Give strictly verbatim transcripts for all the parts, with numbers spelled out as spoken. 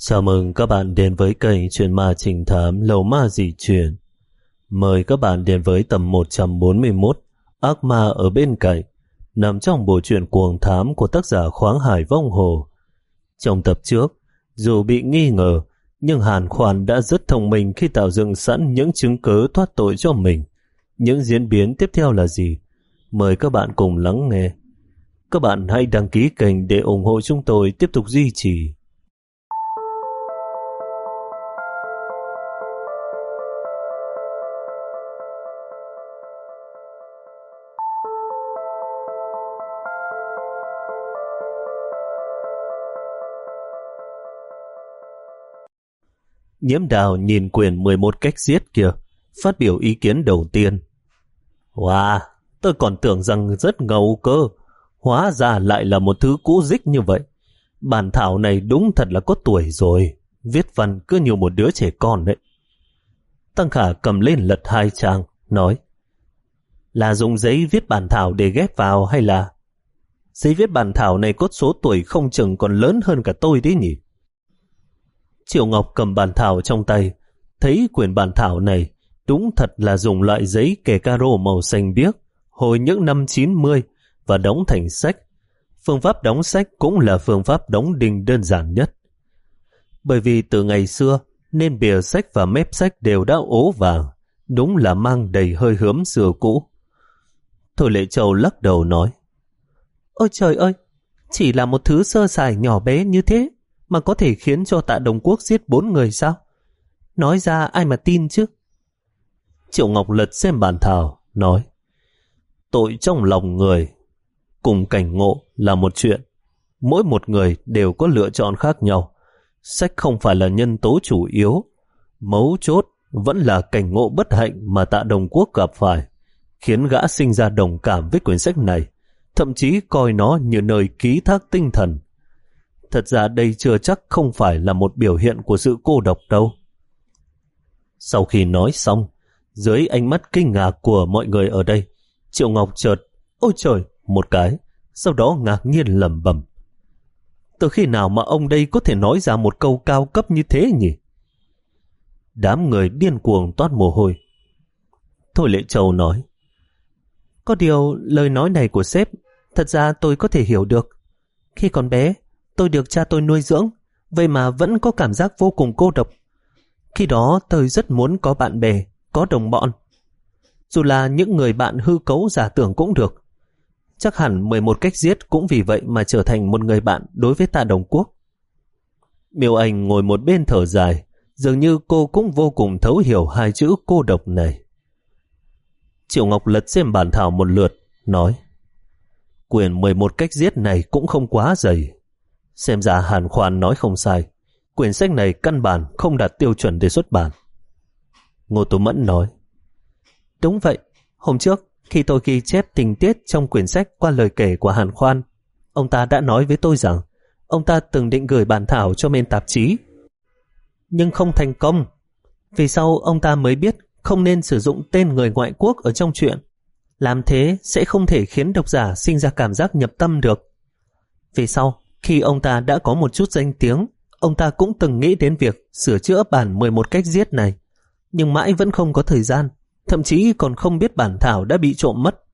Chào mừng các bạn đến với kênh Chuyện Ma Trình Thám Lầu Ma Dị Truyền. Mời các bạn đến với tập một trăm bốn mươi mốt Ác Ma ở bên cạnh, nằm trong bộ truyện cuồng thám của tác giả Khoáng Hải Vong Hồ. Trong tập trước, dù bị nghi ngờ, nhưng Hàn Khoan đã rất thông minh khi tạo dựng sẵn những chứng cớ thoát tội cho mình. Những diễn biến tiếp theo là gì? Mời các bạn cùng lắng nghe. Các bạn hãy đăng ký kênh để ủng hộ chúng tôi tiếp tục duy trì. Nhiễm Đào nhìn quyển mười một cách giết kia, phát biểu ý kiến đầu tiên. Wow, tôi còn tưởng rằng rất ngầu cơ, hóa ra lại là một thứ cũ dích như vậy. Bản thảo này đúng thật là có tuổi rồi, viết văn cứ như một đứa trẻ con đấy. Tăng Khả cầm lên lật hai trang, nói: Là dùng giấy viết bản thảo để ghép vào hay là... Giấy viết bản thảo này có số tuổi không chừng còn lớn hơn cả tôi đấy nhỉ? Triệu Ngọc cầm bản thảo trong tay, thấy quyển bản thảo này đúng thật là dùng loại giấy kẻ caro màu xanh biếc hồi những năm chín mươi và đóng thành sách. Phương pháp đóng sách cũng là phương pháp đóng đinh đơn giản nhất. Bởi vì từ ngày xưa nên bìa sách và mép sách đều đã ố vàng, đúng là mang đầy hơi hướng xưa cũ. Thôi Lệ Châu lắc đầu nói: Ôi trời ơi, chỉ là một thứ sơ sài nhỏ bé như thế mà có thể khiến cho Tạ Đồng Quốc giết bốn người sao? Nói ra ai mà tin chứ? Triệu Ngọc lật xem bản thảo, nói: Tội trong lòng người cùng cảnh ngộ là một chuyện. Mỗi một người đều có lựa chọn khác nhau. Sách không phải là nhân tố chủ yếu. Mấu chốt vẫn là cảnh ngộ bất hạnh mà Tạ Đồng Quốc gặp phải, khiến gã sinh ra đồng cảm với quyển sách này, thậm chí coi nó như nơi ký thác tinh thần. Thật ra đây chưa chắc không phải là một biểu hiện của sự cô độc đâu. Sau khi nói xong, dưới ánh mắt kinh ngạc của mọi người ở đây, Triệu Ngọc chợt ôi trời một cái, sau đó ngạc nhiên lẩm bẩm: Từ khi nào mà ông đây có thể nói ra một câu cao cấp như thế nhỉ? Đám người điên cuồng toát mồ hôi. Thôi Lệ Châu nói: Có điều lời nói này của sếp, thật ra tôi có thể hiểu được. Khi còn bé, tôi được cha tôi nuôi dưỡng, vậy mà vẫn có cảm giác vô cùng cô độc. Khi đó tôi rất muốn có bạn bè, có đồng bọn. Dù là những người bạn hư cấu giả tưởng cũng được. Chắc hẳn mười một cách giết cũng vì vậy mà trở thành một người bạn đối với Tạ Đồng Quốc. Miêu Anh ngồi một bên thở dài, dường như cô cũng vô cùng thấu hiểu hai chữ cô độc này. Triệu Ngọc lật xem bản thảo một lượt, nói: Quyển mười một cách giết này cũng không quá dày. Xem ra Hàn Khoan nói không sai, quyển sách này căn bản không đạt tiêu chuẩn để xuất bản. Ngô Tú Mẫn nói: Đúng vậy, hôm trước khi tôi ghi chép tình tiết trong quyển sách qua lời kể của Hàn Khoan, ông ta đã nói với tôi rằng ông ta từng định gửi bản thảo cho bên tạp chí, nhưng không thành công. Vì sau ông ta mới biết không nên sử dụng tên người ngoại quốc ở trong truyện. Làm thế sẽ không thể khiến độc giả sinh ra cảm giác nhập tâm được. Vì sau, khi ông ta đã có một chút danh tiếng, ông ta cũng từng nghĩ đến việc sửa chữa bản mười một cách giết này, nhưng mãi vẫn không có thời gian, thậm chí còn không biết bản thảo đã bị trộm mất.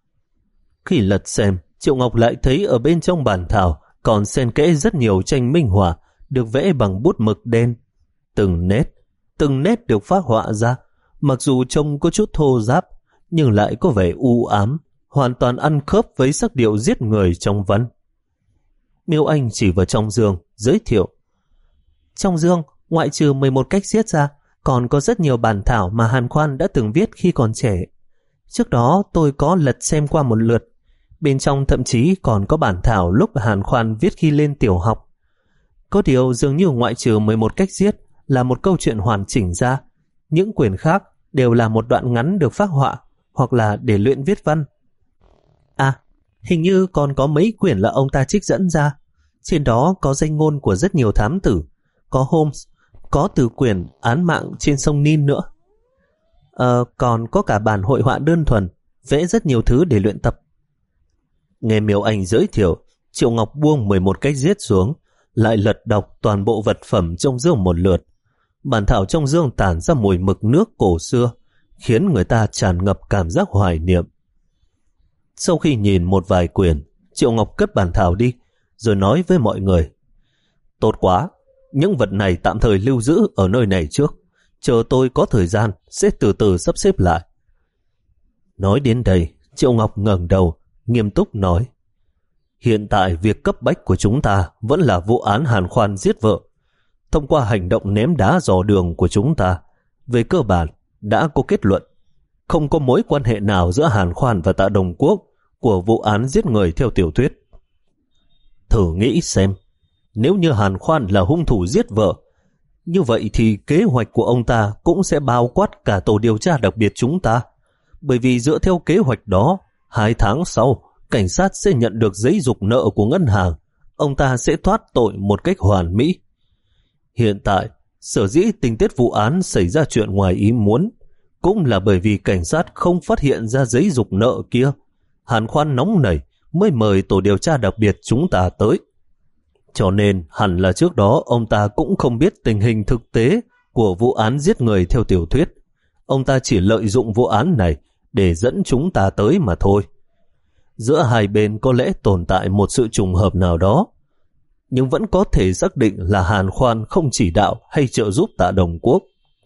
Khi lật xem, Triệu Ngọc lại thấy ở bên trong bản thảo còn xen kẽ rất nhiều tranh minh họa được vẽ bằng bút mực đen. Từng nét, từng nét được phác họa ra, mặc dù trông có chút thô ráp, nhưng lại có vẻ u ám, hoàn toàn ăn khớp với sắc điệu giết người trong văn. Miêu Anh chỉ vào trong dương, giới thiệu: Trong dương, ngoại trừ mười một cách giết ra, còn có rất nhiều bản thảo mà Hàn Khoan đã từng viết khi còn trẻ. Trước đó tôi có lật xem qua một lượt, bên trong thậm chí còn có bản thảo lúc Hàn Khoan viết khi lên tiểu học. Có điều dường như ngoại trừ mười một cách giết là một câu chuyện hoàn chỉnh ra, những quyển khác đều là một đoạn ngắn được phác họa hoặc là để luyện viết văn. À, hình như còn có mấy quyển là ông ta trích dẫn ra. Trên đó có danh ngôn của rất nhiều thám tử, có Holmes, có từ quyển Án mạng trên sông Nin nữa. Ờ, còn có cả bản hội họa đơn thuần, vẽ rất nhiều thứ để luyện tập. Nghe Miêu Anh giới thiệu, Triệu Ngọc buông mười một cách giết xuống, lại lật đọc toàn bộ vật phẩm trong dương một lượt. Bản thảo trong dương tản ra mùi mực nước cổ xưa, khiến người ta tràn ngập cảm giác hoài niệm. Sau khi nhìn một vài quyển, Triệu Ngọc cất bản thảo đi, rồi nói với mọi người: tốt quá, những vật này tạm thời lưu giữ ở nơi này trước, chờ tôi có thời gian sẽ từ từ sắp xếp lại. Nói đến đây, Triệu Ngọc ngẩng đầu, nghiêm túc nói: hiện tại việc cấp bách của chúng ta vẫn là vụ án Hàn Khoan giết vợ. Thông qua hành động ném đá dò đường của chúng ta, về cơ bản đã có kết luận không có mối quan hệ nào giữa Hàn Khoan và Tạ Đồng Quốc của vụ án giết người theo tiểu thuyết. Thử nghĩ xem, nếu như Hàn Khoan là hung thủ giết vợ, như vậy thì kế hoạch của ông ta cũng sẽ bao quát cả tổ điều tra đặc biệt chúng ta. Bởi vì dựa theo kế hoạch đó, hai tháng sau, cảnh sát sẽ nhận được giấy giục nợ của ngân hàng, ông ta sẽ thoát tội một cách hoàn mỹ. Hiện tại, sở dĩ tình tiết vụ án xảy ra chuyện ngoài ý muốn, cũng là bởi vì cảnh sát không phát hiện ra giấy giục nợ kia. Hàn Khoan nóng nảy mới mời tổ điều tra đặc biệt chúng ta tới. Cho nên hẳn là trước đó ông ta cũng không biết tình hình thực tế của vụ án giết người theo tiểu thuyết. Ông ta chỉ lợi dụng vụ án này để dẫn chúng ta tới mà thôi. Giữa hai bên có lẽ tồn tại một sự trùng hợp nào đó, nhưng vẫn có thể xác định là Hàn Khoan không chỉ đạo hay trợ giúp Tạ Đồng Quốc.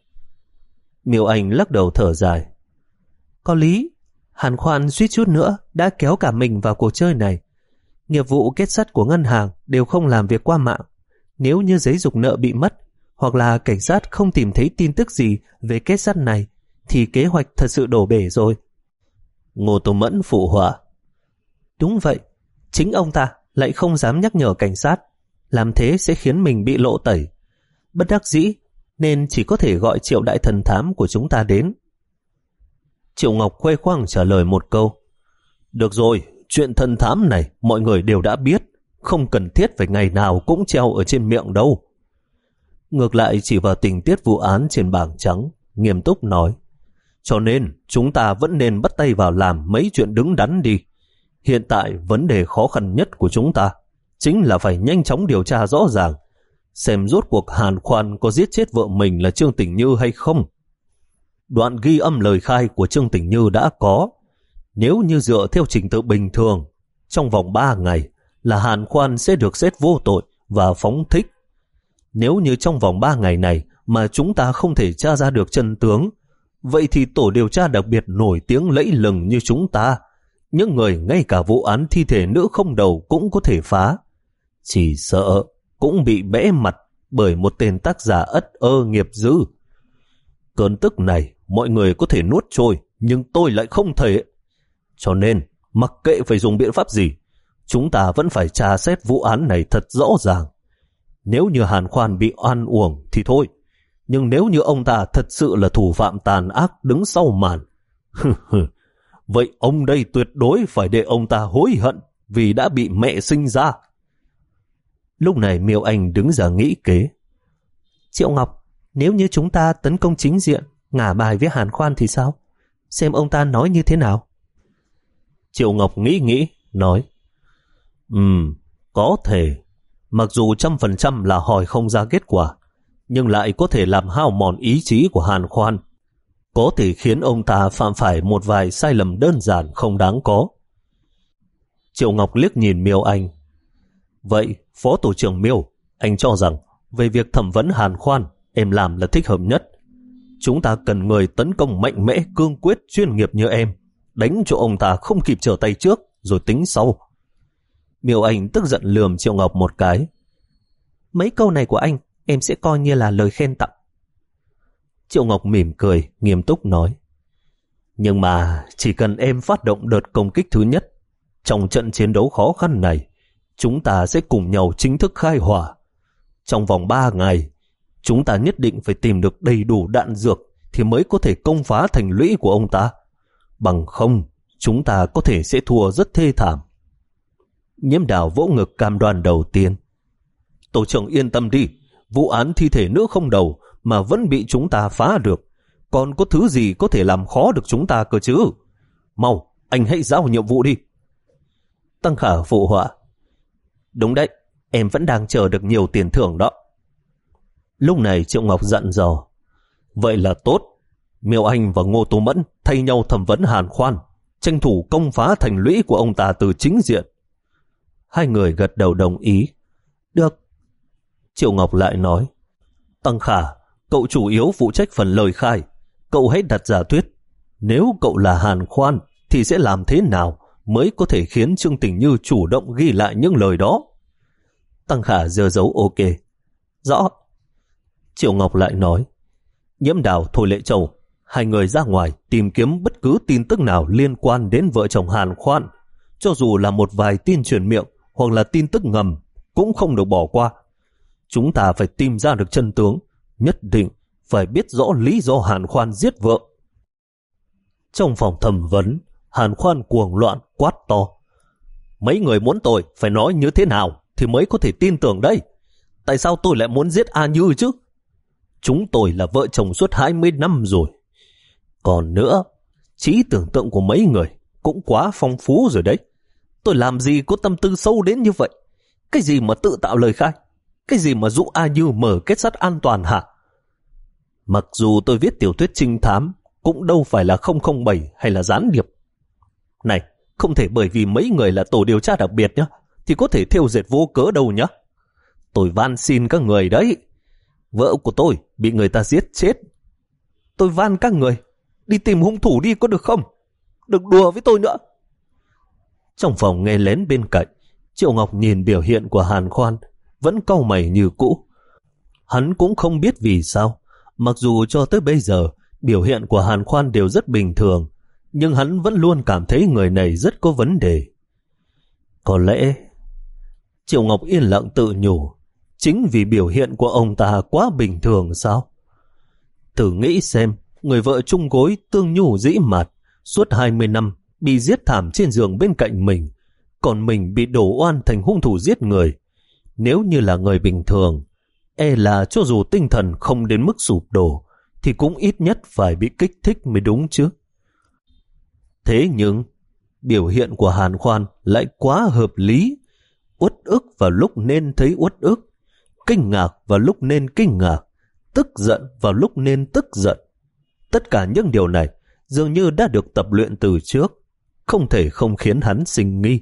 Miêu Anh lắc đầu thở dài. Có lý, Hàn Khoan suýt chút nữa đã kéo cả mình vào cuộc chơi này. Nghiệp vụ kết sắt của ngân hàng đều không làm việc qua mạng. Nếu như giấy giục nợ bị mất, hoặc là cảnh sát không tìm thấy tin tức gì về kết sắt này, thì kế hoạch thật sự đổ bể rồi. Ngô Tô Mẫn phụ họa. Đúng vậy, chính ông ta lại không dám nhắc nhở cảnh sát, làm thế sẽ khiến mình bị lộ tẩy. Bất đắc dĩ nên chỉ có thể gọi Triệu đại thần thám của chúng ta đến. Triệu Ngọc khoe khoang trả lời một câu. Được rồi, chuyện thần thám này mọi người đều đã biết, không cần thiết phải ngày nào cũng treo ở trên miệng đâu. Ngược lại chỉ vào tình tiết vụ án trên bảng trắng, nghiêm túc nói. Cho nên chúng ta vẫn nên bắt tay vào làm mấy chuyện đứng đắn đi. Hiện tại vấn đề khó khăn nhất của chúng ta chính là phải nhanh chóng điều tra rõ ràng, xem rốt cuộc Hàn Khoan có giết chết vợ mình là Trương Tình Như hay không. Đoạn ghi âm lời khai của Trương Tình Như đã có. Nếu như dựa theo trình tự bình thường, trong vòng ba ngày là Hàn Khoan sẽ được xét vô tội và phóng thích. Nếu như trong vòng ba ngày này mà chúng ta không thể tra ra được chân tướng, vậy thì tổ điều tra đặc biệt nổi tiếng lẫy lừng như chúng ta, những người ngay cả vụ án thi thể nữ không đầu cũng có thể phá, chỉ sợ cũng bị bẽ mặt bởi một tên tác giả ất ơ nghiệp dư. Cơn tức này mọi người có thể nuốt trôi, nhưng tôi lại không thể. Cho nên mặc kệ phải dùng biện pháp gì, chúng ta vẫn phải tra xét vụ án này thật rõ ràng. Nếu như Hàn Khoan bị oan uổng thì thôi, nhưng nếu như ông ta thật sự là thủ phạm tàn ác đứng sau màn, vậy ông đây tuyệt đối phải để ông ta hối hận vì đã bị mẹ sinh ra. Lúc này Miêu Anh đứng ra nghĩ kế. Triệu Ngọc, nếu như chúng ta tấn công chính diện, ngả bài với Hàn Khoan thì sao? Xem ông ta nói như thế nào? Triệu Ngọc nghĩ nghĩ, nói. Ừm, có thể. Mặc dù trăm phần trăm là hỏi không ra kết quả, nhưng lại có thể làm hao mòn ý chí của Hàn Khoan. Có thể khiến ông ta phạm phải một vài sai lầm đơn giản không đáng có. Triệu Ngọc liếc nhìn Miêu Anh. Vậy, Phó Tổ trưởng Miêu, anh cho rằng về việc thẩm vấn Hàn Khoan, em làm là thích hợp nhất. Chúng ta cần người tấn công mạnh mẽ, cương quyết, chuyên nghiệp như em, đánh cho ông ta không kịp trở tay trước, rồi tính sau. Miêu Anh tức giận lườm Triệu Ngọc một cái. Mấy câu này của anh, em sẽ coi như là lời khen tặng. Triệu Ngọc mỉm cười, nghiêm túc nói. Nhưng mà chỉ cần em phát động đợt công kích thứ nhất, trong trận chiến đấu khó khăn này, chúng ta sẽ cùng nhau chính thức khai hỏa. Trong vòng ba ngày, chúng ta nhất định phải tìm được đầy đủ đạn dược thì mới có thể công phá thành lũy của ông ta. Bằng không, chúng ta có thể sẽ thua rất thê thảm. Nhiễm Đào vỗ ngực cam đoan đầu tiên. Tổ trưởng yên tâm đi, vụ án thi thể nữ không đầu mà vẫn bị chúng ta phá được, còn có thứ gì có thể làm khó được chúng ta cơ chứ? Mau, anh hãy giao nhiệm vụ đi. Tăng Khả phụ họa. Đúng đấy, em vẫn đang chờ được nhiều tiền thưởng đó. Lúc này Triệu Ngọc dặn dò, vậy là tốt. Miêu Anh và Ngô Tú Mẫn thay nhau thẩm vấn Hàn Khoan, tranh thủ công phá thành lũy của ông ta từ chính diện. Hai người gật đầu đồng ý. Được. Triệu Ngọc lại nói, Tăng Khả, cậu chủ yếu phụ trách phần lời khai. Cậu hãy đặt giả thuyết, nếu cậu là Hàn Khoan thì sẽ làm thế nào mới có thể khiến Trương Tình Như chủ động ghi lại những lời đó. Tăng Khả giơ dấu ok. Rõ. Triệu Ngọc lại nói, Nhiễm Đào, Thôi Lệ Châu, hai người ra ngoài tìm kiếm bất cứ tin tức nào liên quan đến vợ chồng Hàn Khoan, cho dù là một vài tin truyền miệng hoặc là tin tức ngầm cũng không được bỏ qua. Chúng ta phải tìm ra được chân tướng, nhất định phải biết rõ lý do Hàn Khoan giết vợ. Trong phòng thẩm vấn, Hàn Khoan cuồng loạn quát to, mấy người muốn tôi phải nói như thế nào thì mới có thể tin tưởng đây? Tại sao tôi lại muốn giết A Như chứ? Chúng tôi là vợ chồng suốt hai mươi năm rồi. Còn nữa, trí tưởng tượng của mấy người cũng quá phong phú rồi đấy. Tôi làm gì có tâm tư sâu đến như vậy? Cái gì mà tự tạo lời khai? Cái gì mà dụ A Như mở kết sắt an toàn hả? Mặc dù tôi viết tiểu thuyết trinh thám, cũng đâu phải là không không bảy hay là gián điệp. Này, không thể bởi vì mấy người là tổ điều tra đặc biệt nhá, thì có thể thêu dệt vô cớ đâu nhá. Tôi van xin các người đấy. Vợ của tôi bị người ta giết chết. Tôi van các người, đi tìm hung thủ đi có được không? Đừng đùa với tôi nữa. Trong phòng nghe lén bên cạnh, Triệu Ngọc nhìn biểu hiện của Hàn Khoan, vẫn cau mày như cũ. Hắn cũng không biết vì sao, mặc dù cho tới bây giờ biểu hiện của Hàn Khoan đều rất bình thường, nhưng hắn vẫn luôn cảm thấy người này rất có vấn đề. Có lẽ Triệu Ngọc yên lặng tự nhủ, chính vì biểu hiện của ông ta quá bình thường sao? Thử nghĩ xem, người vợ chung gối tương nhu dĩ mạt suốt hai mươi năm bị giết thảm trên giường bên cạnh mình, còn mình bị đổ oan thành hung thủ giết người. Nếu như là người bình thường, e là cho dù tinh thần không đến mức sụp đổ thì cũng ít nhất phải bị kích thích mới đúng chứ. Thế nhưng biểu hiện của Hàn Khoan lại quá hợp lý, uất ức vào lúc nên thấy uất ức, kinh ngạc vào lúc nên kinh ngạc, tức giận vào lúc nên tức giận. Tất cả những điều này dường như đã được tập luyện từ trước, không thể không khiến hắn sinh nghi.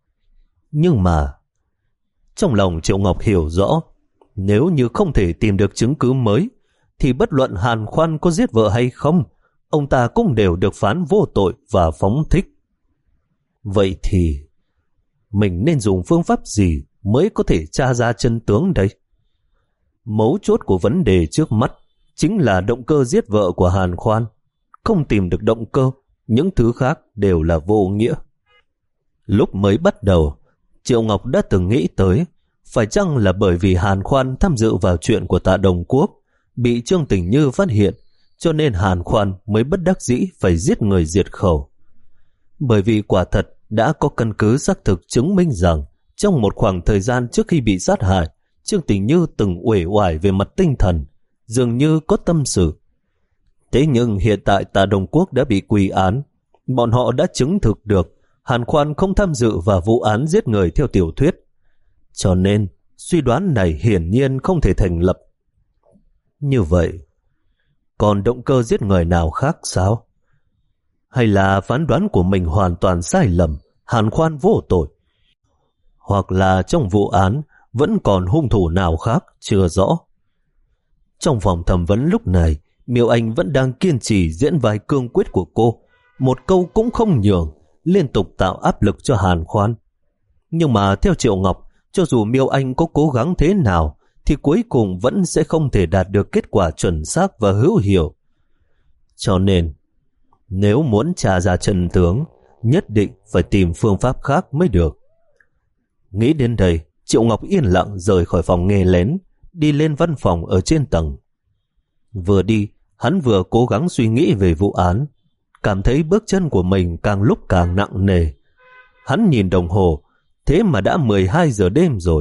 Nhưng mà trong lòng Triệu Ngọc hiểu rõ, nếu như không thể tìm được chứng cứ mới, thì bất luận Hàn Khoan có giết vợ hay không, ông ta cũng đều được phán vô tội và phóng thích. Vậy thì mình nên dùng phương pháp gì mới có thể tra ra chân tướng đây? Mấu chốt của vấn đề trước mắt chính là động cơ giết vợ của Hàn Khoan. Không tìm được động cơ, những thứ khác đều là vô nghĩa. Lúc mới bắt đầu, Triệu Ngọc đã từng nghĩ tới, phải chăng là bởi vì Hàn Khoan tham dự vào chuyện của Tạ Đồng Quốc, bị Trương Tình Như phát hiện, cho nên Hàn Khoan mới bất đắc dĩ phải giết người diệt khẩu. Bởi vì quả thật đã có căn cứ xác thực chứng minh rằng trong một khoảng thời gian trước khi bị sát hại, Trương Tình Như từng uể oải về mặt tinh thần, dường như có tâm sự. Thế nhưng hiện tại Tạ Đồng Quốc đã bị quy án, bọn họ đã chứng thực được Hàn Khoan không tham dự vào vụ án giết người theo tiểu thuyết. Cho nên suy đoán này hiển nhiên không thể thành lập. Như vậy, còn động cơ giết người nào khác sao? Hay là phán đoán của mình hoàn toàn sai lầm, Hàn Khoan vô tội? Hoặc là trong vụ án vẫn còn hung thủ nào khác chưa rõ? Trong phòng thẩm vấn lúc này, Miêu Anh vẫn đang kiên trì diễn vai cương quyết của cô, một câu cũng không nhường, liên tục tạo áp lực cho Hàn Khoan. Nhưng mà theo Triệu Ngọc, cho dù Miêu Anh có cố gắng thế nào, thì cuối cùng vẫn sẽ không thể đạt được kết quả chuẩn xác và hữu hiệu. Cho nên, nếu muốn tra ra chân tướng, nhất định phải tìm phương pháp khác mới được. Nghĩ đến đây, Triệu Ngọc yên lặng rời khỏi phòng nghe lén, đi lên văn phòng ở trên tầng. Vừa đi, hắn vừa cố gắng suy nghĩ về vụ án, cảm thấy bước chân của mình càng lúc càng nặng nề. Hắn nhìn đồng hồ, thế mà đã mười hai giờ đêm rồi.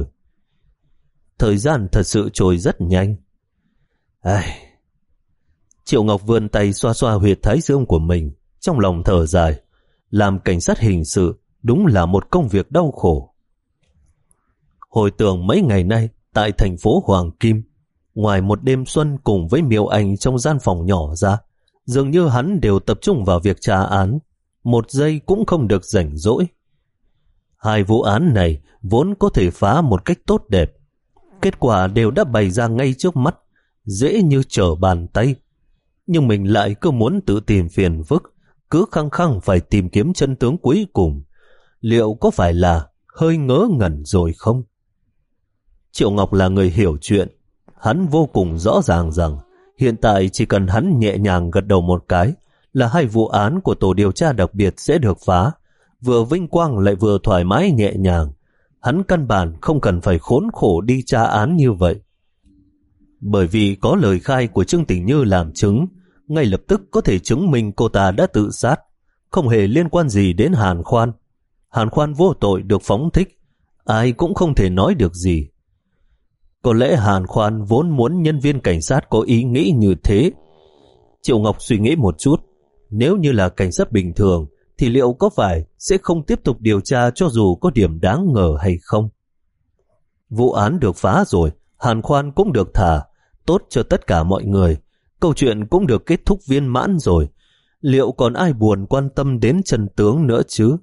Thời gian thật sự trôi rất nhanh. Ai... Triệu Ngọc vươn tay xoa xoa huyệt thái dương của mình, trong lòng thở dài. Làm cảnh sát hình sự đúng là một công việc đau khổ. Hồi tưởng mấy ngày nay tại thành phố Hoàng Kim, ngoài một đêm xuân cùng với Miêu Anh trong gian phòng nhỏ ra, dường như hắn đều tập trung vào việc tra án, một giây cũng không được rảnh rỗi. Hai vụ án này vốn có thể phá một cách tốt đẹp, kết quả đều đã bày ra ngay trước mắt, dễ như trở bàn tay. Nhưng mình lại cứ muốn tự tìm phiền phức, cứ khăng khăng phải tìm kiếm chân tướng cuối cùng. Liệu có phải là hơi ngớ ngẩn rồi không? Triệu Ngọc là người hiểu chuyện. Hắn vô cùng rõ ràng rằng hiện tại chỉ cần hắn nhẹ nhàng gật đầu một cái là hai vụ án của tổ điều tra đặc biệt sẽ được phá. Vừa vinh quang lại vừa thoải mái nhẹ nhàng. Hắn căn bản không cần phải khốn khổ đi tra án như vậy. Bởi vì có lời khai của Trương Tình Như làm chứng, ngay lập tức có thể chứng minh cô ta đã tự sát, không hề liên quan gì đến Hàn Khoan. Hàn Khoan vô tội được phóng thích, ai cũng không thể nói được gì. Có lẽ Hàn Khoan vốn muốn nhân viên cảnh sát có ý nghĩ như thế. Triệu Ngọc suy nghĩ một chút, nếu như là cảnh sát bình thường thì liệu có phải sẽ không tiếp tục điều tra cho dù có điểm đáng ngờ hay không? Vụ án được phá rồi, Hàn Khoan cũng được thả, tốt cho tất cả mọi người. Câu chuyện cũng được kết thúc viên mãn rồi. Liệu còn ai buồn quan tâm đến chân tướng nữa chứ?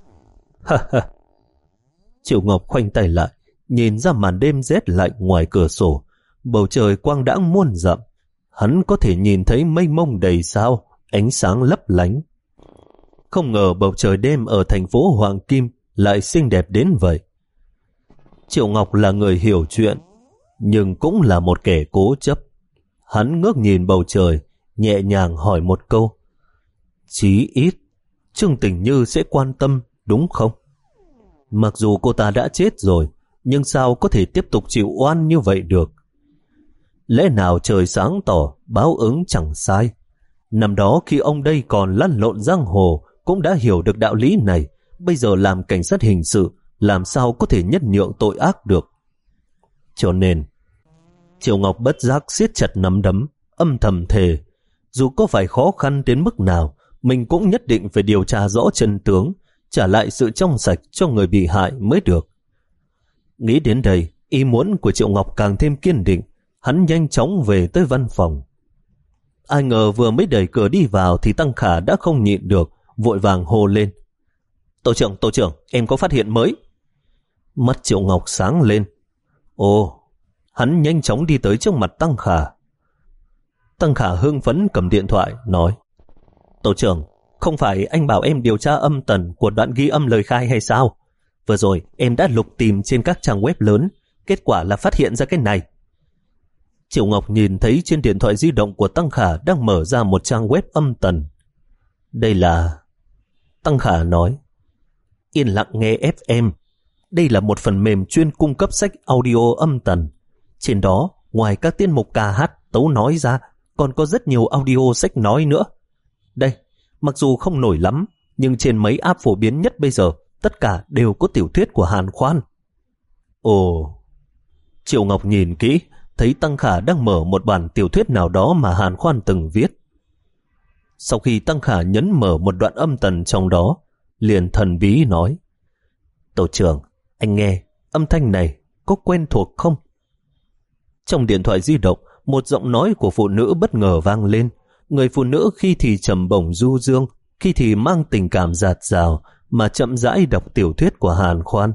Ha ha! Triệu Ngọc khoanh tay lại, nhìn ra màn đêm rét lạnh ngoài cửa sổ. Bầu trời quang đãng muôn dặm. Hắn có thể nhìn thấy mây mông đầy sao, ánh sáng lấp lánh. Không ngờ bầu trời đêm ở thành phố Hoàng Kim lại xinh đẹp đến vậy. Triệu Ngọc là người hiểu chuyện, nhưng cũng là một kẻ cố chấp. Hắn ngước nhìn bầu trời, nhẹ nhàng hỏi một câu. Chí ít, Trương Tình Như sẽ quan tâm, đúng không? Mặc dù cô ta đã chết rồi, nhưng sao có thể tiếp tục chịu oan như vậy được? Lẽ nào trời sáng tỏ, báo ứng chẳng sai? Năm đó khi ông đây còn lăn lộn giang hồ, cũng đã hiểu được đạo lý này. Bây giờ làm cảnh sát hình sự, làm sao có thể nhất nhượng tội ác được? Cho nên, Triệu Ngọc bất giác siết chặt nắm đấm, âm thầm thề. Dù có phải khó khăn đến mức nào, mình cũng nhất định phải điều tra rõ chân tướng, trả lại sự trong sạch cho người bị hại mới được. Nghĩ đến đây, ý muốn của Triệu Ngọc càng thêm kiên định. Hắn nhanh chóng về tới văn phòng. Ai ngờ vừa mới đẩy cửa đi vào thì Tăng Khả đã không nhịn được, vội vàng hô lên. Tổ trưởng, tổ trưởng, em có phát hiện mới. Mắt Triệu Ngọc sáng lên. Ồ, hắn nhanh chóng đi tới trước mặt Tăng Khả. Tăng Khả hưng phấn cầm điện thoại, nói. Tổ trưởng, không phải anh bảo em điều tra âm tần của đoạn ghi âm lời khai hay sao? Vừa rồi em đã lục tìm trên các trang web lớn, kết quả là phát hiện ra cái này. Triệu Ngọc nhìn thấy trên điện thoại di động của Tăng Khả đang mở ra một trang web âm tần. Đây là... Tăng Khả nói. Yên lặng nghe ép em. Đây là một phần mềm chuyên cung cấp sách audio âm tần. Trên đó, ngoài các tiết mục ca hát, tấu nói ra, còn có rất nhiều audio sách nói nữa. Đây, mặc dù không nổi lắm, nhưng trên mấy app phổ biến nhất bây giờ, tất cả đều có tiểu thuyết của Hàn Khoan. Ồ... Triệu Ngọc nhìn kỹ, thấy Tăng Khả đang mở một bản tiểu thuyết nào đó mà Hàn Khoan từng viết. Sau khi Tăng Khả nhấn mở một đoạn âm tần trong đó, liền thần bí nói. Tổ trưởng, anh nghe, âm thanh này có quen thuộc không? Trong điện thoại di động, một giọng nói của phụ nữ bất ngờ vang lên. Người phụ nữ khi thì trầm bổng du dương, khi thì mang tình cảm dạt dào mà chậm rãi đọc tiểu thuyết của Hàn Khoan.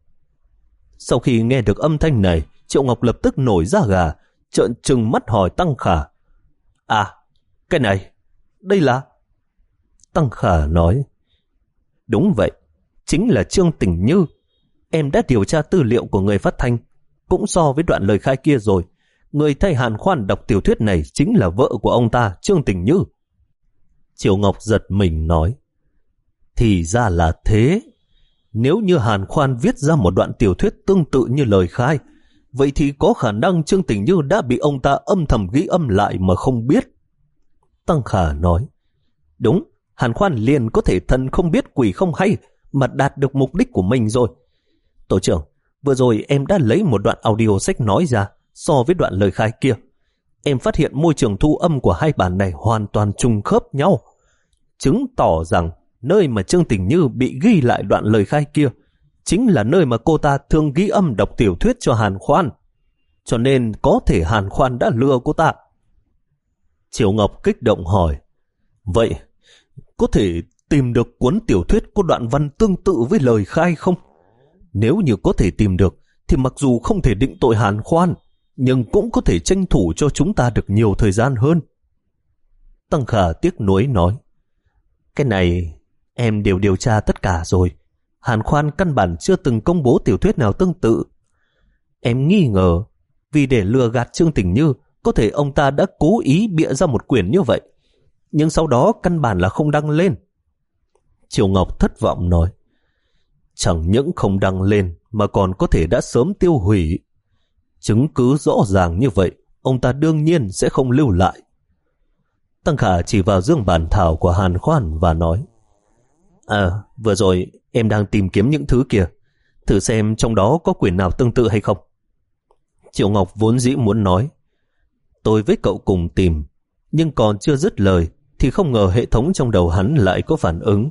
Sau khi nghe được âm thanh này, Triệu Ngọc lập tức nổi da gà, trợn trừng mắt hỏi Tăng Khả. À, cái này, đây là... Tăng Khả nói. Đúng vậy, chính là Trương Tình Như. Em đã điều tra tư liệu của người phát thanh, cũng so với đoạn lời khai kia rồi. Người thay Hàn Khoan đọc tiểu thuyết này chính là vợ của ông ta, Trương Tình Như. Triệu Ngọc giật mình nói. Thì ra là thế. Nếu như Hàn Khoan viết ra một đoạn tiểu thuyết tương tự như lời khai, vậy thì có khả năng Trương Tình Như đã bị ông ta âm thầm ghi âm lại mà không biết. Tăng Khả nói. Đúng, Hàn Khoan liền có thể thần không biết quỷ không hay mà đạt được mục đích của mình rồi. Tổ trưởng, vừa rồi em đã lấy một đoạn audio sách nói ra so với đoạn lời khai kia. Em phát hiện môi trường thu âm của hai bản này hoàn toàn trùng khớp nhau, chứng tỏ rằng nơi mà Trương Tình Như bị ghi lại đoạn lời khai kia chính là nơi mà cô ta thường ghi âm đọc tiểu thuyết cho Hàn Khoan. Cho nên có thể Hàn Khoan đã lừa cô ta. Triệu Ngọc kích động hỏi, vậy có thể tìm được cuốn tiểu thuyết có đoạn văn tương tự với lời khai không? Nếu như có thể tìm được, thì mặc dù không thể định tội Hàn Khoan, nhưng cũng có thể tranh thủ cho chúng ta được nhiều thời gian hơn. Tăng Khả tiếc nuối nói, cái này em đều điều tra tất cả rồi. Hàn Khoan căn bản chưa từng công bố tiểu thuyết nào tương tự. Em nghi ngờ, vì để lừa gạt Trương Tình Như, có thể ông ta đã cố ý bịa ra một quyển như vậy, nhưng sau đó căn bản là không đăng lên. Triệu Ngọc thất vọng nói, chẳng những không đăng lên mà còn có thể đã sớm tiêu hủy. Chứng cứ rõ ràng như vậy, ông ta đương nhiên sẽ không lưu lại. Tăng Khả chỉ vào dương bản thảo của Hàn Khoan và nói, À, vừa rồi em đang tìm kiếm những thứ kia, thử xem trong đó có quyển nào tương tự hay không. Triệu Ngọc vốn dĩ muốn nói, tôi với cậu cùng tìm, nhưng còn chưa dứt lời thì không ngờ hệ thống trong đầu hắn lại có phản ứng.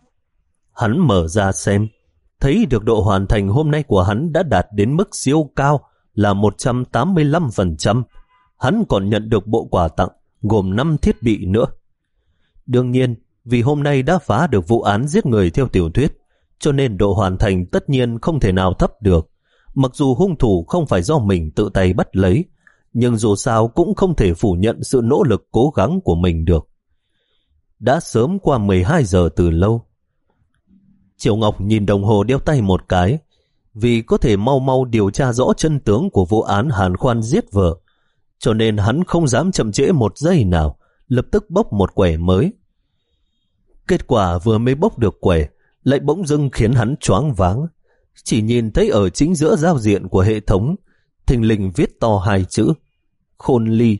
Hắn mở ra xem, thấy được độ hoàn thành hôm nay của hắn đã đạt đến mức siêu cao là một trăm tám mươi lăm phần trăm. Hắn còn nhận được bộ quà tặng gồm năm thiết bị nữa. Đương nhiên, vì hôm nay đã phá được vụ án giết người theo tiểu thuyết, cho nên độ hoàn thành tất nhiên không thể nào thấp được. Mặc dù hung thủ không phải do mình tự tay bắt lấy, nhưng dù sao cũng không thể phủ nhận sự nỗ lực cố gắng của mình được. Đã sớm qua mười hai giờ từ lâu. Triệu Ngọc nhìn đồng hồ đeo tay một cái, vì có thể mau mau điều tra rõ chân tướng của vụ án Hàn Khoan giết vợ, cho nên hắn không dám chậm trễ một giây nào, lập tức bốc một quẻ mới. Kết quả vừa mới bốc được quẻ, lại bỗng dưng khiến hắn choáng váng. Chỉ nhìn thấy ở chính giữa giao diện của hệ thống, thình lình viết to hai chữ, Khôn Ly.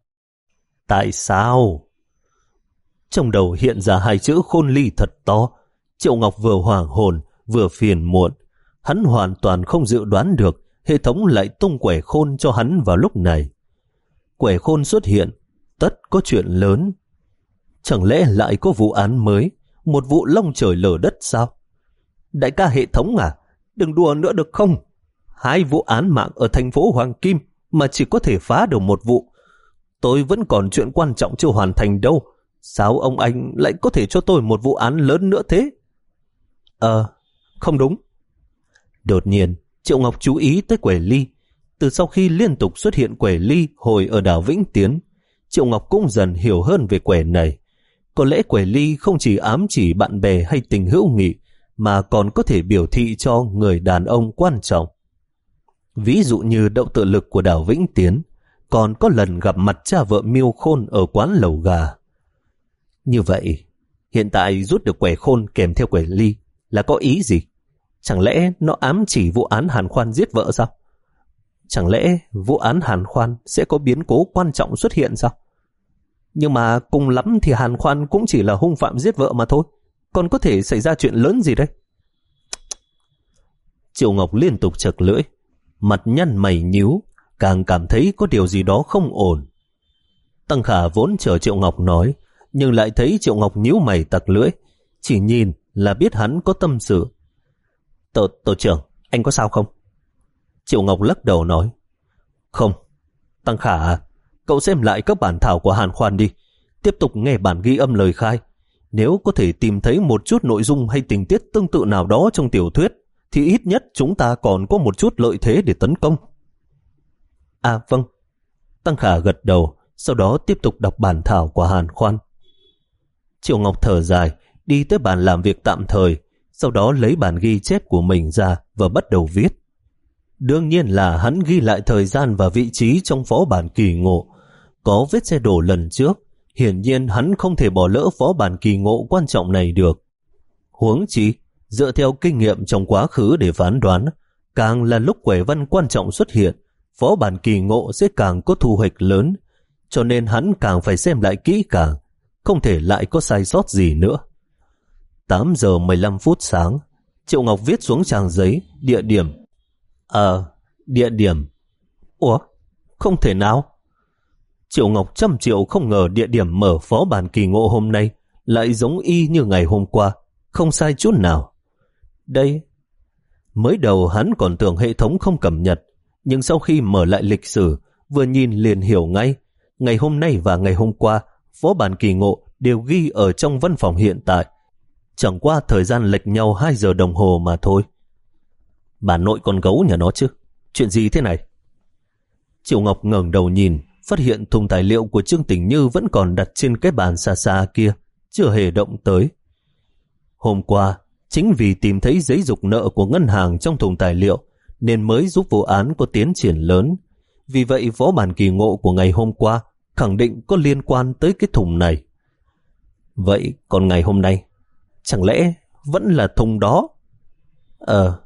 Tại sao? Trong đầu hiện ra hai chữ Khôn Ly thật to. Triệu Ngọc vừa hoảng hồn, vừa phiền muộn. Hắn hoàn toàn không dự đoán được hệ thống lại tung quẻ khôn cho hắn vào lúc này. Quẻ khôn xuất hiện, tất có chuyện lớn. Chẳng lẽ lại có vụ án mới, một vụ long trời lở đất sao? Đại ca hệ thống à, đừng đùa nữa được không? Hai vụ án mạng ở thành phố Hoàng Kim mà chỉ có thể phá được một vụ. Tôi vẫn còn chuyện quan trọng chưa hoàn thành đâu. Sao ông anh lại có thể cho tôi một vụ án lớn nữa thế? Ờ, không đúng. Đột nhiên, Triệu Ngọc chú ý tới quẻ ly. Từ sau khi liên tục xuất hiện quẻ ly hồi ở đảo Vĩnh Tiến, Triệu Ngọc cũng dần hiểu hơn về quẻ này. Có lẽ quẻ ly không chỉ ám chỉ bạn bè hay tình hữu nghị, mà còn có thể biểu thị cho người đàn ông quan trọng. Ví dụ như động tự lực của đảo Vĩnh Tiến, còn có lần gặp mặt cha vợ Miêu Khôn ở quán lẩu gà. Như vậy, hiện tại rút được quẻ khôn kèm theo quẻ ly là có ý gì? Chẳng lẽ nó ám chỉ vụ án Hàn Khoan giết vợ sao? Chẳng lẽ vụ án Hàn Khoan sẽ có biến cố quan trọng xuất hiện sao? Nhưng mà cùng lắm thì Hàn Khoan cũng chỉ là hung phạm giết vợ mà thôi. Còn có thể xảy ra chuyện lớn gì đấy? Triệu Ngọc liên tục chật lưỡi, mặt nhăn mày nhíu, càng cảm thấy có điều gì đó không ổn. Tăng Khả vốn chờ Triệu Ngọc nói, nhưng lại thấy Triệu Ngọc nhíu mày tặc lưỡi, chỉ nhìn là biết hắn có tâm sự. Tổ, tổ trưởng, anh có sao không? Triệu Ngọc lắc đầu nói, không. Tăng Khả, cậu xem lại các bản thảo của Hàn Khoan đi, tiếp tục nghe bản ghi âm lời khai. Nếu có thể tìm thấy một chút nội dung hay tình tiết tương tự nào đó trong tiểu thuyết, thì ít nhất chúng ta còn có một chút lợi thế để tấn công. À vâng. Tăng Khả gật đầu, sau đó tiếp tục đọc bản thảo của Hàn Khoan. Triệu Ngọc thở dài, đi tới bàn làm việc tạm thời, sau đó lấy bản ghi chép của mình ra và bắt đầu viết. Đương nhiên là hắn ghi lại thời gian và vị trí trong phó bản kỳ ngộ. Có vết xe đổ lần trước, hiển nhiên hắn không thể bỏ lỡ phó bản kỳ ngộ quan trọng này được. Huống chi, dựa theo kinh nghiệm trong quá khứ để phán đoán, càng là lúc quẻ văn quan trọng xuất hiện, phó bản kỳ ngộ sẽ càng có thu hoạch lớn, cho nên hắn càng phải xem lại kỹ càng, không thể lại có sai sót gì nữa. tám giờ mười lăm phút sáng, Triệu Ngọc viết xuống trang giấy địa điểm. Ờ, địa điểm. Ủa, không thể nào. Triệu Ngọc trăm triệu không ngờ địa điểm mở phó bản kỳ ngộ hôm nay lại giống y như ngày hôm qua, không sai chút nào. Đây, Mới đầu hắn còn tưởng hệ thống không cập nhật, nhưng sau khi mở lại lịch sử, vừa nhìn liền hiểu ngay. Ngày hôm nay và ngày hôm qua, phó bản kỳ ngộ đều ghi ở trong văn phòng hiện tại. Chẳng qua thời gian lệch nhau hai giờ đồng hồ mà thôi. Bà nội con gấu nhà nó chứ, chuyện gì thế này? Triệu Ngọc ngẩng đầu nhìn, phát hiện thùng tài liệu của Trương Tình Như vẫn còn đặt trên cái bàn xa xa kia, chưa hề động tới. Hôm qua, chính vì tìm thấy giấy dục nợ của ngân hàng trong thùng tài liệu, nên mới giúp vụ án có tiến triển lớn. Vì vậy phó bản kỳ ngộ của ngày hôm qua khẳng định có liên quan tới cái thùng này. Vậy còn ngày hôm nay, chẳng lẽ vẫn là thùng đó? Ờ,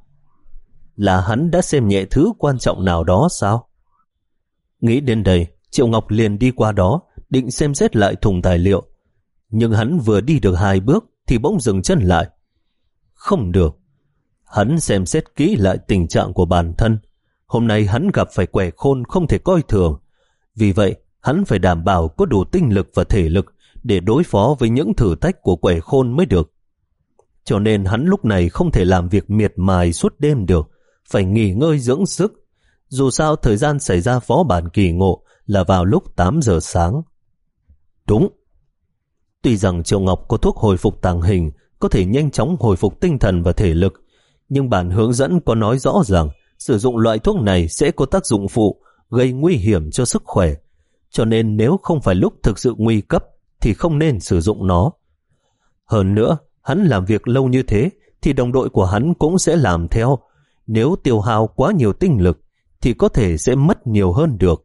là hắn đã xem nhẹ thứ quan trọng nào đó sao? Nghĩ đến đây, Triệu Ngọc liền đi qua đó, định xem xét lại thùng tài liệu. Nhưng hắn vừa đi được hai bước thì bỗng dừng chân lại. Không được. Hắn xem xét kỹ lại tình trạng của bản thân. Hôm nay hắn gặp phải quẻ khôn không thể coi thường. Vì vậy, hắn phải đảm bảo có đủ tinh lực và thể lực để đối phó với những thử thách của quẻ khôn mới được. Cho nên hắn lúc này không thể làm việc miệt mài suốt đêm được, phải nghỉ ngơi dưỡng sức. Dù sao thời gian xảy ra phó bản kỳ ngộ là vào lúc tám giờ sáng. Đúng. Tuy rằng Triệu Ngọc có thuốc hồi phục tàng hình, có thể nhanh chóng hồi phục tinh thần và thể lực, nhưng bản hướng dẫn có nói rõ rằng sử dụng loại thuốc này sẽ có tác dụng phụ, gây nguy hiểm cho sức khỏe. Cho nên nếu không phải lúc thực sự nguy cấp thì không nên sử dụng nó. Hơn nữa, hắn làm việc lâu như thế thì đồng đội của hắn cũng sẽ làm theo. Nếu tiêu hao quá nhiều tinh lực thì có thể sẽ mất nhiều hơn được.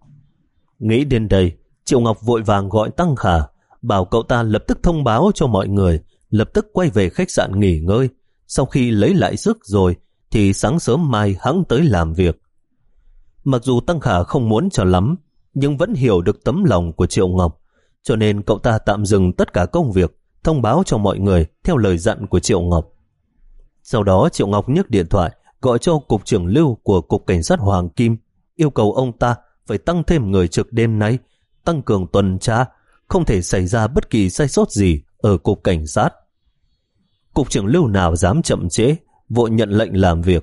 Nghĩ đến đây, Triệu Ngọc vội vàng gọi Tăng Khả, bảo cậu ta lập tức thông báo cho mọi người, lập tức quay về khách sạn nghỉ ngơi. Sau khi lấy lại sức rồi thì sáng sớm mai hắn tới làm việc. Mặc dù Tăng Khả không muốn cho lắm, nhưng vẫn hiểu được tấm lòng của Triệu Ngọc, cho nên cậu ta tạm dừng tất cả công việc, thông báo cho mọi người theo lời dặn của Triệu Ngọc. Sau đó Triệu Ngọc nhấc điện thoại gọi cho cục trưởng Lưu của Cục Cảnh sát Hoàng Kim, yêu cầu ông ta phải tăng thêm người trực đêm nay, tăng cường tuần tra, không thể xảy ra bất kỳ sai sót gì ở Cục Cảnh sát. Cục trưởng Lưu nào dám chậm trễ, vội nhận lệnh làm việc.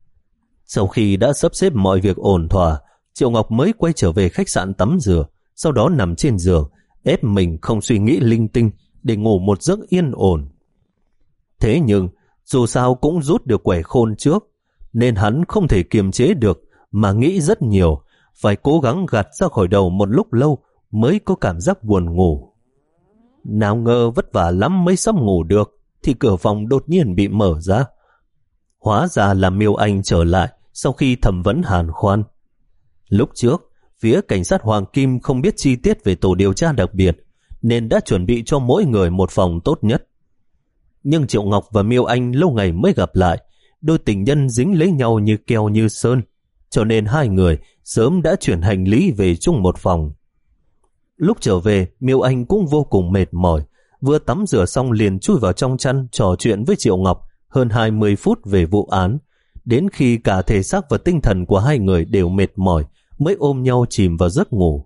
Sau khi đã sắp xếp mọi việc ổn thỏa, Triệu Ngọc mới quay trở về khách sạn tắm rửa, sau đó nằm trên giường, ép mình không suy nghĩ linh tinh để ngủ một giấc yên ổn. Thế nhưng, dù sao cũng rút được quẻ khôn trước, nên hắn không thể kiềm chế được mà nghĩ rất nhiều, phải cố gắng gạt ra khỏi đầu một lúc lâu mới có cảm giác buồn ngủ. Nào ngờ vất vả lắm mới sắp ngủ được, thì cửa phòng đột nhiên bị mở ra. Hóa ra là Miêu Anh trở lại sau khi thẩm vấn Hàn Khoan. Lúc trước, phía cảnh sát Hoàng Kim không biết chi tiết về tổ điều tra đặc biệt, nên đã chuẩn bị cho mỗi người một phòng tốt nhất. Nhưng Triệu Ngọc và Miêu Anh lâu ngày mới gặp lại, đôi tình nhân dính lấy nhau như keo như sơn, cho nên hai người sớm đã chuyển hành lý về chung một phòng. Lúc trở về, Miêu Anh cũng vô cùng mệt mỏi, vừa tắm rửa xong liền chui vào trong chăn trò chuyện với Triệu Ngọc hơn hai mươi phút về vụ án, đến khi cả thể xác và tinh thần của hai người đều mệt mỏi mới ôm nhau chìm vào giấc ngủ.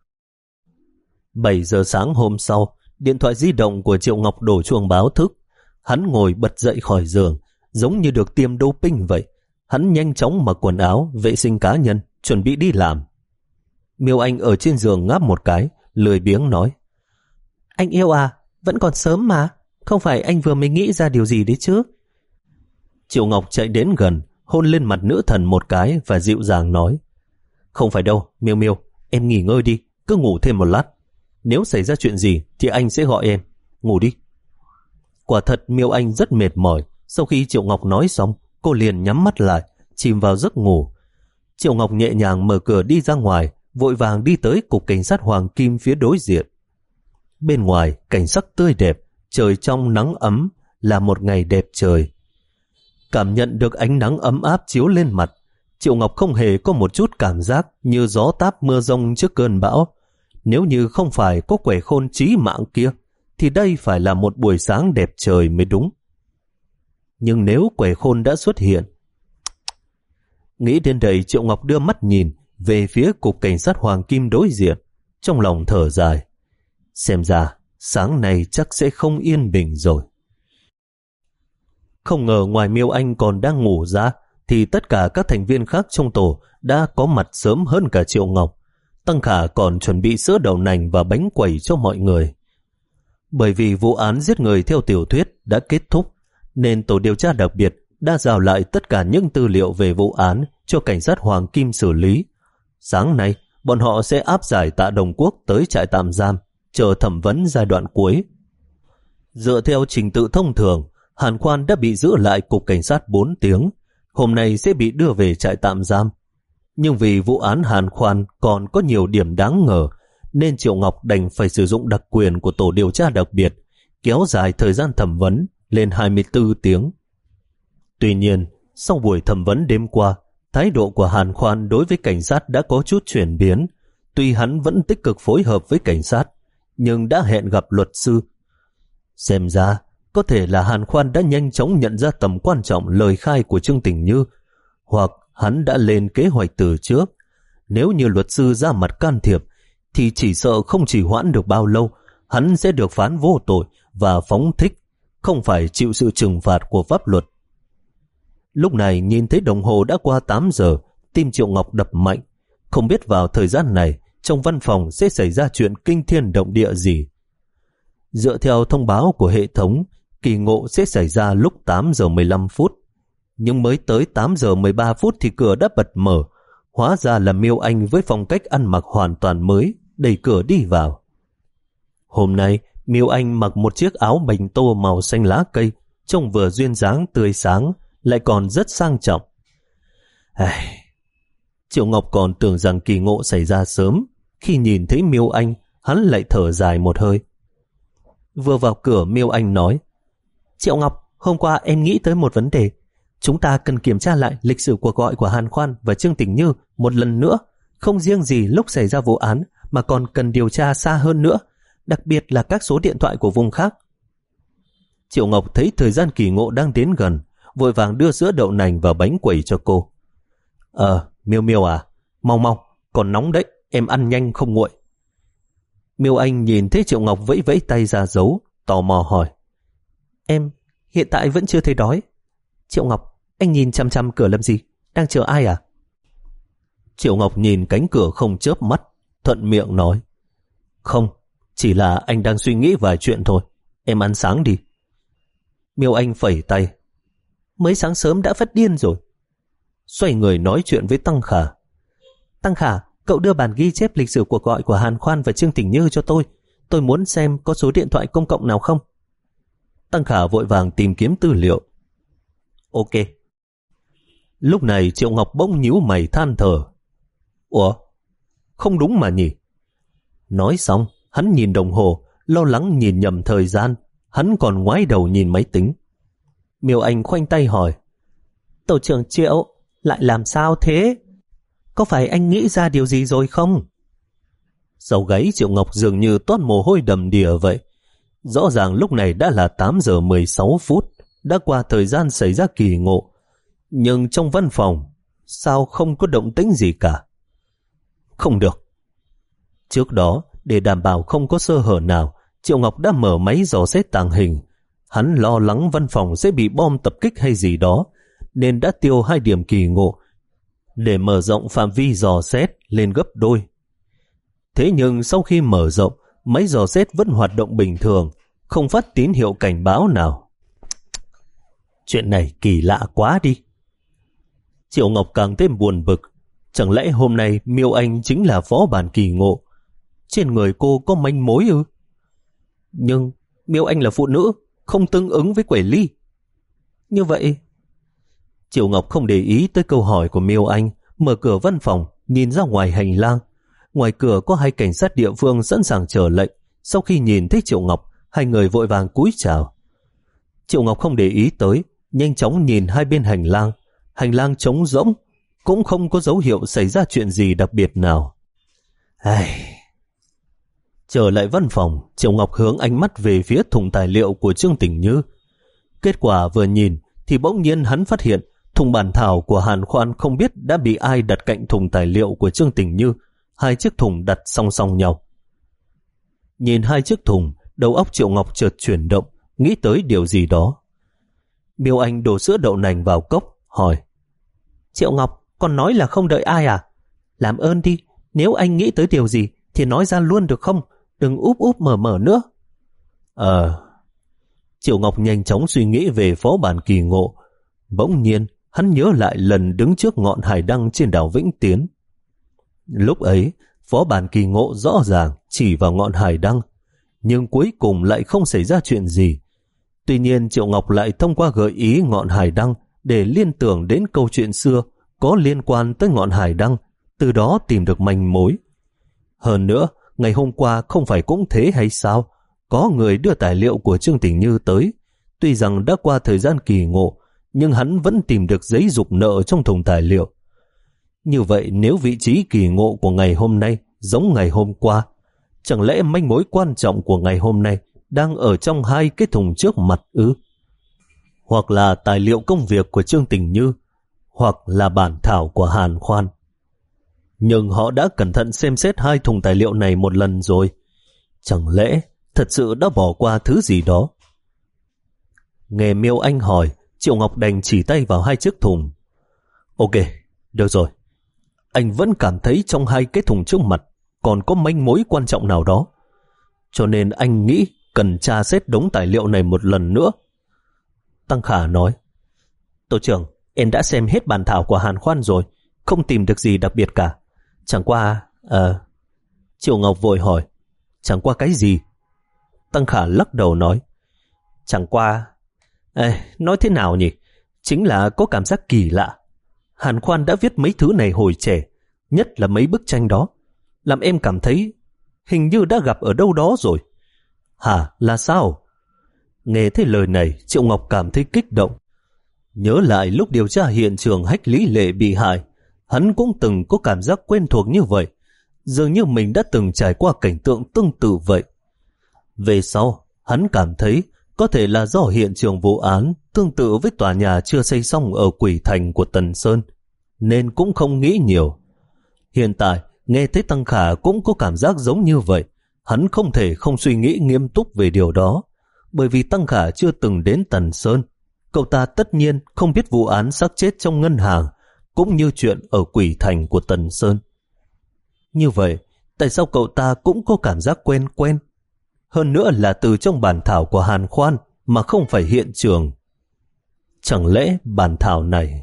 bảy giờ sáng hôm sau, điện thoại di động của Triệu Ngọc đổ chuông báo thức. Hắn ngồi bật dậy khỏi giường, giống như được tiêm doping vậy. Hắn nhanh chóng mặc quần áo, vệ sinh cá nhân, chuẩn bị đi làm. Miêu Anh ở trên giường ngáp một cái, lười biếng nói: Anh yêu à, vẫn còn sớm mà, không phải anh vừa mới nghĩ ra điều gì đấy chứ? Triệu Ngọc chạy đến gần, hôn lên mặt nữ thần một cái và dịu dàng nói: Không phải đâu, Miêu Miêu, em nghỉ ngơi đi, cứ ngủ thêm một lát. Nếu xảy ra chuyện gì thì anh sẽ gọi em, ngủ đi. Quả thật Miêu Anh rất mệt mỏi, sau khi Triệu Ngọc nói xong, cô liền nhắm mắt lại, chìm vào giấc ngủ. Triệu Ngọc nhẹ nhàng mở cửa đi ra ngoài, vội vàng đi tới Cục Cảnh sát Hoàng Kim phía đối diện. Bên ngoài, cảnh sắc tươi đẹp, trời trong nắng ấm, là một ngày đẹp trời. Cảm nhận được ánh nắng ấm áp chiếu lên mặt, Triệu Ngọc không hề có một chút cảm giác như gió táp mưa rông trước cơn bão. Nếu như không phải có quẻ khôn chí mạng kia, thì đây phải là một buổi sáng đẹp trời mới đúng. Nhưng nếu quẻ khôn đã xuất hiện... Nghĩ đến đây, Triệu Ngọc đưa mắt nhìn về phía Cục Cảnh sát Hoàng Kim đối diện, trong lòng thở dài. Xem ra, sáng nay chắc sẽ không yên bình rồi. Không ngờ ngoài Miêu Anh còn đang ngủ ra, thì tất cả các thành viên khác trong tổ đã có mặt sớm hơn cả Triệu Ngọc. Tăng Khả còn chuẩn bị sữa đậu nành và bánh quẩy cho mọi người. Bởi vì vụ án giết người theo tiểu thuyết đã kết thúc, nên tổ điều tra đặc biệt đã giao lại tất cả những tư liệu về vụ án cho cảnh sát Hoàng Kim xử lý. Sáng nay, bọn họ sẽ áp giải Tạ Đồng Quốc tới trại tạm giam, chờ thẩm vấn giai đoạn cuối. Dựa theo trình tự thông thường, Hàn Khoan đã bị giữ lại cục cảnh sát bốn tiếng, hôm nay sẽ bị đưa về trại tạm giam. Nhưng vì vụ án Hàn Khoan còn có nhiều điểm đáng ngờ, nên Triệu Ngọc đành phải sử dụng đặc quyền của tổ điều tra đặc biệt, kéo dài thời gian thẩm vấn lên hai mươi tư tiếng. Tuy nhiên, sau buổi thẩm vấn đêm qua, thái độ của Hàn Khoan đối với cảnh sát đã có chút chuyển biến. Tuy hắn vẫn tích cực phối hợp với cảnh sát, nhưng đã hẹn gặp luật sư. Xem ra, có thể là Hàn Khoan đã nhanh chóng nhận ra tầm quan trọng lời khai của Trương Tình Như, hoặc hắn đã lên kế hoạch từ trước. Nếu như luật sư ra mặt can thiệp, thì chỉ sợ không chỉ hoãn được bao lâu, hắn sẽ được phán vô tội và phóng thích, không phải chịu sự trừng phạt của pháp luật. Lúc này nhìn thấy đồng hồ đã qua tám giờ, tim Triệu Ngọc đập mạnh. Không biết vào thời gian này, trong văn phòng sẽ xảy ra chuyện kinh thiên động địa gì. Dựa theo thông báo của hệ thống, kỳ ngộ sẽ xảy ra lúc tám giờ mười lăm phút. Nhưng mới tới tám giờ mười ba phút thì cửa đã bật mở. Hóa ra là Miêu Anh với phong cách ăn mặc hoàn toàn mới, đẩy cửa đi vào. Hôm nay, Miêu Anh mặc một chiếc áo bành tô màu xanh lá cây, trông vừa duyên dáng tươi sáng, lại còn rất sang trọng. Ai... Triệu Ngọc còn tưởng rằng kỳ ngộ xảy ra sớm. Khi nhìn thấy Miêu Anh, hắn lại thở dài một hơi. Vừa vào cửa, Miêu Anh nói: Triệu Ngọc, hôm qua em nghĩ tới một vấn đề. Chúng ta cần kiểm tra lại lịch sử cuộc gọi của Hàn Khoan và Trương Tình Như một lần nữa, không riêng gì lúc xảy ra vụ án, mà còn cần điều tra xa hơn nữa, đặc biệt là các số điện thoại của vùng khác. Triệu Ngọc thấy thời gian kỳ ngộ đang đến gần, vội vàng đưa sữa đậu nành và bánh quẩy cho cô. Ờ, Miêu Miêu à, mau mau, còn nóng đấy, em ăn nhanh không nguội. Miêu Anh nhìn thấy Triệu Ngọc vẫy vẫy tay ra dấu, tò mò hỏi: Em hiện tại vẫn chưa thấy đói. Triệu Ngọc, anh nhìn chăm chăm cửa làm gì? Đang chờ ai à? Triệu Ngọc nhìn cánh cửa không chớp mắt, thuận miệng nói: Không, chỉ là anh đang suy nghĩ vài chuyện thôi. Em ăn sáng đi. Miêu Anh phẩy tay: Mới sáng sớm đã phát điên rồi. Xoay người nói chuyện với Tăng Khả: Tăng Khả, cậu đưa bản ghi chép lịch sử cuộc gọi của Hàn Khoan và Trương Tình Như cho tôi. Tôi muốn xem có số điện thoại công cộng nào không. Tăng Khả vội vàng tìm kiếm tư liệu. Ok. Lúc này Triệu Ngọc bỗng nhíu mày than thở: Ủa, không đúng mà nhỉ? Nói xong, hắn nhìn đồng hồ, lo lắng nhìn nhầm thời gian. Hắn còn ngoái đầu nhìn máy tính. Miêu Anh khoanh tay hỏi: Tổ trưởng Triệu, lại làm sao thế? Có phải anh nghĩ ra điều gì rồi không? Sau gáy Triệu Ngọc dường như toát mồ hôi đầm đìa vậy. Rõ ràng lúc này đã là tám giờ mười sáu phút, đã qua thời gian xảy ra kỳ ngộ. Nhưng trong văn phòng, sao không có động tĩnh gì cả? Không được. Trước đó, để đảm bảo không có sơ hở nào, Triệu Ngọc đã mở máy dò xét tàng hình. Hắn lo lắng văn phòng sẽ bị bom tập kích hay gì đó, nên đã tiêu hai điểm kỳ ngộ để mở rộng phạm vi dò xét lên gấp đôi. Thế nhưng sau khi mở rộng, máy dò xét vẫn hoạt động bình thường, không phát tín hiệu cảnh báo nào. Chuyện này kỳ lạ quá đi. Triệu Ngọc càng thêm buồn bực. Chẳng lẽ hôm nay Miêu Anh chính là phó bản kỳ ngộ? Trên người cô có manh mối ư? Nhưng Miêu Anh là phụ nữ, không tương ứng với Quẩy Ly. Như vậy... Triệu Ngọc không để ý tới câu hỏi của Miêu Anh, mở cửa văn phòng, nhìn ra ngoài hành lang. Ngoài cửa có hai cảnh sát địa phương sẵn sàng chờ lệnh. Sau khi nhìn thấy Triệu Ngọc, hai người vội vàng cúi chào. Triệu Ngọc không để ý tới, nhanh chóng nhìn hai bên hành lang. Hành lang trống rỗng, cũng không có dấu hiệu xảy ra chuyện gì đặc biệt nào. Ai... Trở lại văn phòng, Triệu Ngọc hướng ánh mắt về phía thùng tài liệu của Trương Tình Như. Kết quả vừa nhìn thì bỗng nhiên hắn phát hiện thùng bản thảo của Hàn Khoan không biết đã bị ai đặt cạnh thùng tài liệu của Trương Tình Như. Hai chiếc thùng đặt song song nhau. Nhìn hai chiếc thùng, đầu óc Triệu Ngọc chợt chuyển động, nghĩ tới điều gì đó. Miêu Anh đổ sữa đậu nành vào cốc, hỏi: Triệu Ngọc, con nói là không đợi ai à? Làm ơn đi, nếu anh nghĩ tới điều gì thì nói ra luôn được không? Đừng úp úp mở mở nữa. Ờ... Triệu Ngọc nhanh chóng suy nghĩ về Phó Bản Kỳ Ngộ. Bỗng nhiên, hắn nhớ lại lần đứng trước ngọn hải đăng trên đảo Vĩnh Tiến. Lúc ấy, Phó Bản Kỳ Ngộ rõ ràng chỉ vào ngọn hải đăng, nhưng cuối cùng lại không xảy ra chuyện gì. Tuy nhiên, Triệu Ngọc lại thông qua gợi ý ngọn hải đăng để liên tưởng đến câu chuyện xưa có liên quan tới ngọn hải đăng, từ đó tìm được manh mối. Hơn nữa, ngày hôm qua không phải cũng thế hay sao? Có người đưa tài liệu của Trương Tình Như tới. Tuy rằng đã qua thời gian kỳ ngộ, nhưng hắn vẫn tìm được giấy giục nợ trong thùng tài liệu. Như vậy nếu vị trí kỳ ngộ của ngày hôm nay giống ngày hôm qua, chẳng lẽ manh mối quan trọng của ngày hôm nay đang ở trong hai cái thùng trước mặt ư? Hoặc là tài liệu công việc của Trương Tình Như, hoặc là bản thảo của Hàn Khoan. Nhưng họ đã cẩn thận xem xét hai thùng tài liệu này một lần rồi. Chẳng lẽ thật sự đã bỏ qua thứ gì đó? Nghe Miêu Anh hỏi, Triệu Ngọc đành chỉ tay vào hai chiếc thùng. Ok, được rồi. Anh vẫn cảm thấy trong hai cái thùng trước mặt còn có manh mối quan trọng nào đó. Cho nên anh nghĩ cần tra xét đống tài liệu này một lần nữa. Tăng Khả nói: Tổ trưởng, em đã xem hết bản thảo của Hàn Khoan rồi, không tìm được gì đặc biệt cả. Chẳng qua... Ờ... Triệu Ngọc vội hỏi: Chẳng qua cái gì? Tăng Khả lắc đầu nói: Chẳng qua... Ê, nói thế nào nhỉ? Chính là có cảm giác kỳ lạ. Hàn Khoan đã viết mấy thứ này hồi trẻ, nhất là mấy bức tranh đó, làm em cảm thấy hình như đã gặp ở đâu đó rồi. Hả? Là sao? Nghe thấy lời này, Triệu Ngọc cảm thấy kích động. Nhớ lại lúc điều tra hiện trường Hách Lý Lệ bị hại, hắn cũng từng có cảm giác quen thuộc như vậy, dường như mình đã từng trải qua cảnh tượng tương tự vậy. Về sau, hắn cảm thấy có thể là do hiện trường vụ án tương tự với tòa nhà chưa xây xong ở Quỷ Thành của Tần Sơn, nên cũng không nghĩ nhiều. Hiện tại, nghe thấy Tăng Khả cũng có cảm giác giống như vậy, hắn không thể không suy nghĩ nghiêm túc về điều đó, bởi vì Tăng Khả chưa từng đến Tần Sơn. Cậu ta tất nhiên không biết vụ án xác chết trong ngân hàng, cũng như chuyện ở Quỷ Thành của Tần Sơn. Như vậy, tại sao cậu ta cũng có cảm giác quen quen? Hơn nữa là từ trong bản thảo của Hàn Khoan mà không phải hiện trường. Chẳng lẽ bản thảo này...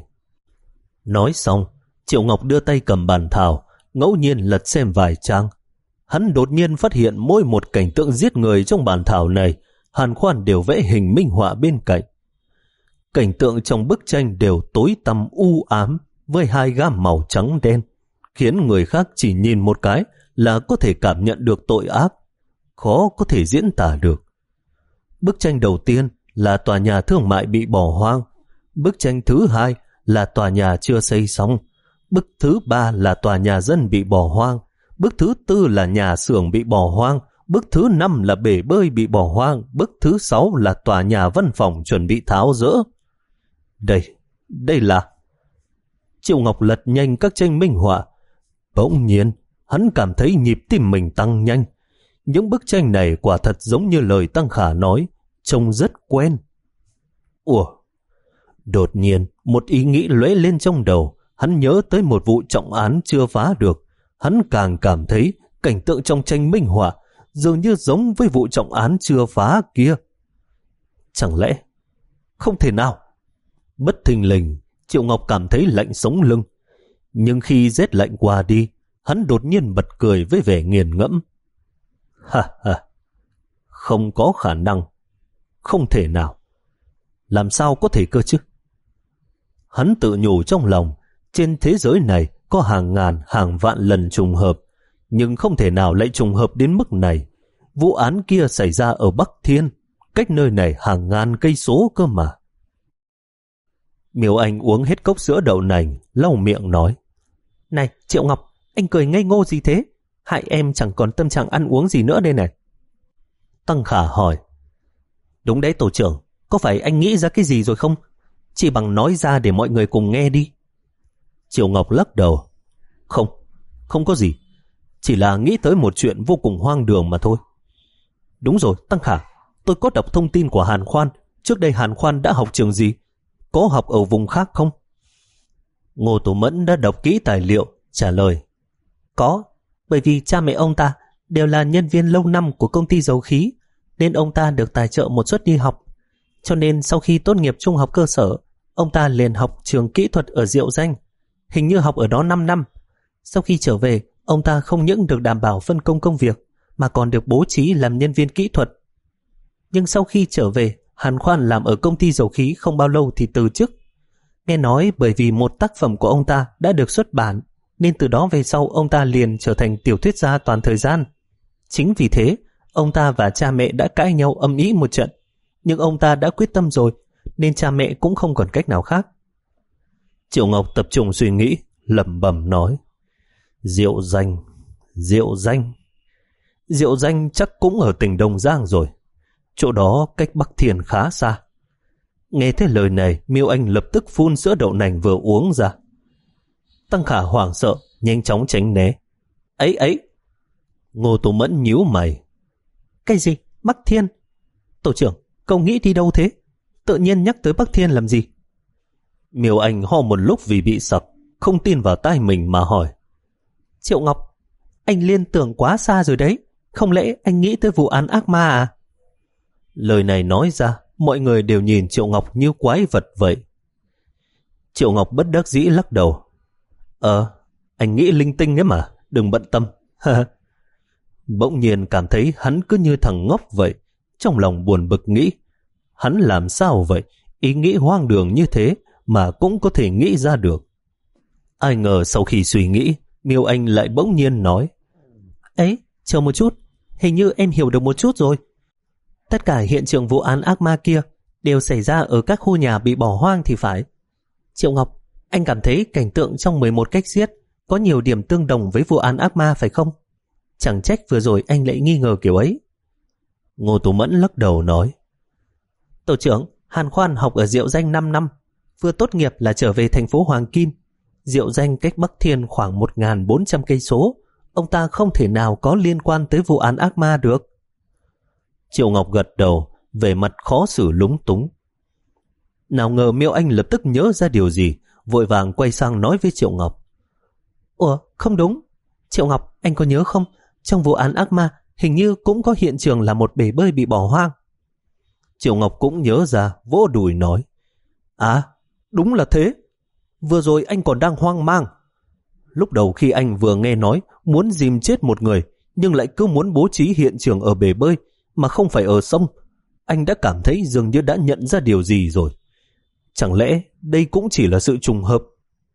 Nói xong, Triệu Ngọc đưa tay cầm bản thảo, ngẫu nhiên lật xem vài trang. Hắn đột nhiên phát hiện mỗi một cảnh tượng giết người trong bản thảo này, Hàn Khoan đều vẽ hình minh họa bên cạnh. Cảnh tượng trong bức tranh đều tối tăm u ám với hai gam màu trắng đen, khiến người khác chỉ nhìn một cái là có thể cảm nhận được tội ác, khó có thể diễn tả được. Bức tranh đầu tiên là tòa nhà thương mại bị bỏ hoang. Bức tranh thứ hai là tòa nhà chưa xây xong. Bức thứ ba là tòa nhà dân bị bỏ hoang. Bức thứ tư là nhà xưởng bị bỏ hoang. Bức thứ năm là bể bơi bị bỏ hoang. Bức thứ sáu là tòa nhà văn phòng chuẩn bị tháo dỡ. Đây, đây là... Triệu Ngọc lật nhanh các tranh minh họa. Bỗng nhiên, hắn cảm thấy nhịp tim mình tăng nhanh. Những bức tranh này quả thật giống như lời Tăng Khả nói, trông rất quen. Ủa? Đột nhiên, một ý nghĩ lóe lên trong đầu. Hắn nhớ tới một vụ trọng án chưa phá được. Hắn càng cảm thấy cảnh tượng trong tranh minh họa dường như giống với vụ trọng án chưa phá kia. Chẳng lẽ? Không thể nào. Bất thình lình, Triệu Ngọc cảm thấy lạnh sống lưng. Nhưng khi rét lạnh qua đi, hắn đột nhiên bật cười với vẻ nghiền ngẫm. Ha ha, không có khả năng, không thể nào. Làm sao có thể cơ chứ? Hắn tự nhủ trong lòng, trên thế giới này có hàng ngàn hàng vạn lần trùng hợp, nhưng không thể nào lại trùng hợp đến mức này. Vụ án kia xảy ra ở Bắc Thiên, cách nơi này hàng ngàn cây số cơ mà. Miêu Anh uống hết cốc sữa đậu nành, lau miệng nói: Này Triệu Ngọc, anh cười ngây ngô gì thế? Hại em chẳng còn tâm trạng ăn uống gì nữa đây này. Tăng Khả hỏi: Đúng đấy tổ trưởng, có phải anh nghĩ ra cái gì rồi không? Chỉ bằng nói ra để mọi người cùng nghe đi. Triệu Ngọc lắc đầu: Không, không có gì. Chỉ là nghĩ tới một chuyện vô cùng hoang đường mà thôi. Đúng rồi Tăng Khả, tôi có đọc thông tin của Hàn Khoan. Trước đây Hàn Khoan đã học trường gì? có học ở vùng khác không? Ngô Tú Mẫn đã đọc kỹ tài liệu, trả lời. Có, bởi vì cha mẹ ông ta đều là nhân viên lâu năm của công ty dầu khí, nên ông ta được tài trợ một suất đi học. Cho nên sau khi tốt nghiệp trung học cơ sở, ông ta liền học trường kỹ thuật ở Diệu Danh, hình như học ở đó năm năm. Sau khi trở về, ông ta không những được đảm bảo phân công công việc, mà còn được bố trí làm nhân viên kỹ thuật. Nhưng sau khi trở về, Hàn Khoan làm ở công ty dầu khí không bao lâu thì từ chức. Nghe nói bởi vì một tác phẩm của ông ta đã được xuất bản, nên từ đó về sau ông ta liền trở thành tiểu thuyết gia toàn thời gian. Chính vì thế, ông ta và cha mẹ đã cãi nhau âm ĩ một trận. Nhưng ông ta đã quyết tâm rồi, nên cha mẹ cũng không còn cách nào khác. Triệu Ngọc tập trung suy nghĩ, lẩm bẩm nói. Diệu Danh, Diệu Danh. Diệu Danh chắc cũng ở tỉnh Đồng Giang rồi. Chỗ đó cách Bắc Thiên khá xa. Nghe thấy lời này, Miêu Anh lập tức phun sữa đậu nành vừa uống ra. Tăng Khả hoảng sợ, nhanh chóng tránh né. Ấy ấy! Ngô Tú Mẫn nhíu mày. Cái gì? Bắc Thiên? Tổ trưởng, cậu nghĩ đi đâu thế? Tự nhiên nhắc tới Bắc Thiên làm gì? Miêu Anh ho một lúc vì bị sặc, không tin vào tai mình mà hỏi. Triệu Ngọc, anh liên tưởng quá xa rồi đấy. Không lẽ anh nghĩ tới vụ án ác ma à? Lời này nói ra, mọi người đều nhìn Triệu Ngọc như quái vật vậy. Triệu Ngọc bất đắc dĩ lắc đầu. Ờ, anh nghĩ linh tinh ấy mà, đừng bận tâm. Bỗng nhiên cảm thấy hắn cứ như thằng ngốc vậy. Trong lòng buồn bực nghĩ, hắn làm sao vậy? Ý nghĩ hoang đường như thế mà cũng có thể nghĩ ra được. Ai ngờ sau khi suy nghĩ, Miêu Anh lại bỗng nhiên nói. Ấy, chờ một chút, hình như em hiểu được một chút rồi. Tất cả hiện trường vụ án ác ma kia đều xảy ra ở các khu nhà bị bỏ hoang thì phải. Triệu Ngọc, anh cảm thấy cảnh tượng trong mười một cách giết có nhiều điểm tương đồng với vụ án ác ma phải không? Chẳng trách vừa rồi anh lại nghi ngờ kiểu ấy. Ngô Tú Mẫn lắc đầu nói. Tổ trưởng, Hàn Khoan học ở Diệu Danh năm năm, vừa tốt nghiệp là trở về thành phố Hoàng Kim. Diệu Danh cách Bắc Thiên khoảng một nghìn bốn trăm cây số. Ông ta không thể nào có liên quan tới vụ án ác ma được. Triệu Ngọc gật đầu, về mặt khó xử lúng túng. Nào ngờ Miêu Anh lập tức nhớ ra điều gì, vội vàng quay sang nói với Triệu Ngọc. Ủa, không đúng. Triệu Ngọc, anh có nhớ không? Trong vụ án ác ma, hình như cũng có hiện trường là một bể bơi bị bỏ hoang. Triệu Ngọc cũng nhớ ra, vỗ đùi nói. À, đúng là thế. Vừa rồi anh còn đang hoang mang. Lúc đầu khi anh vừa nghe nói muốn dìm chết một người, nhưng lại cứ muốn bố trí hiện trường ở bể bơi, mà không phải ở sông, anh đã cảm thấy dường như đã nhận ra điều gì rồi. Chẳng lẽ đây cũng chỉ là sự trùng hợp?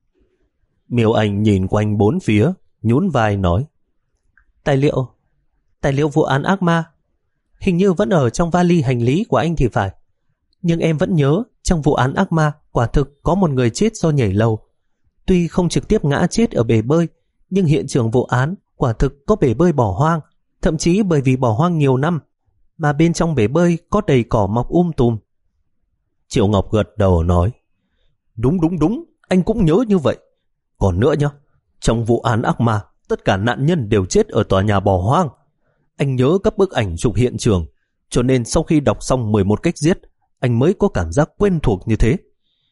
Miêu Anh nhìn quanh bốn phía, nhún vai nói. Tài liệu, tài liệu vụ án ác ma, hình như vẫn ở trong vali hành lý của anh thì phải. Nhưng em vẫn nhớ, trong vụ án ác ma, quả thực có một người chết do nhảy lầu. Tuy không trực tiếp ngã chết ở bể bơi, nhưng hiện trường vụ án quả thực có bể bơi bỏ hoang, thậm chí bởi vì bỏ hoang nhiều năm, mà bên trong bể bơi có đầy cỏ mọc um tùm. Triệu Ngọc gật đầu nói. Đúng đúng đúng, anh cũng nhớ như vậy. Còn nữa nhá, trong vụ án ác ma, tất cả nạn nhân đều chết ở tòa nhà bỏ hoang. Anh nhớ các bức ảnh chụp hiện trường, cho nên sau khi đọc xong mười một cách giết, anh mới có cảm giác quen thuộc như thế.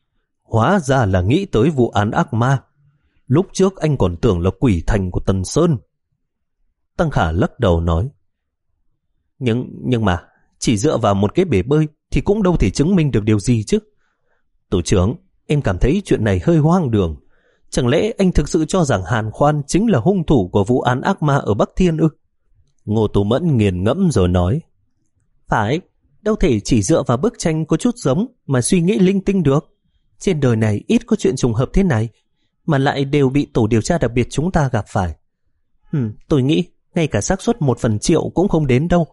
Hóa ra là nghĩ tới vụ án ác ma. Lúc trước anh còn tưởng là quỷ thành của Tần Sơn. Tăng Khả lắc đầu nói. Nhưng, nhưng mà, chỉ dựa vào một cái bể bơi thì cũng đâu thể chứng minh được điều gì chứ. Tổ trưởng, em cảm thấy chuyện này hơi hoang đường. Chẳng lẽ anh thực sự cho rằng Hàn Khoan chính là hung thủ của vụ án ác ma ở Bắc Thiên ư? Ngô Tú Mẫn nghiền ngẫm rồi nói. Phải, đâu thể chỉ dựa vào bức tranh có chút giống mà suy nghĩ linh tinh được. Trên đời này ít có chuyện trùng hợp thế này, mà lại đều bị tổ điều tra đặc biệt chúng ta gặp phải. Hừm, tôi nghĩ ngay cả xác suất một phần triệu cũng không đến đâu.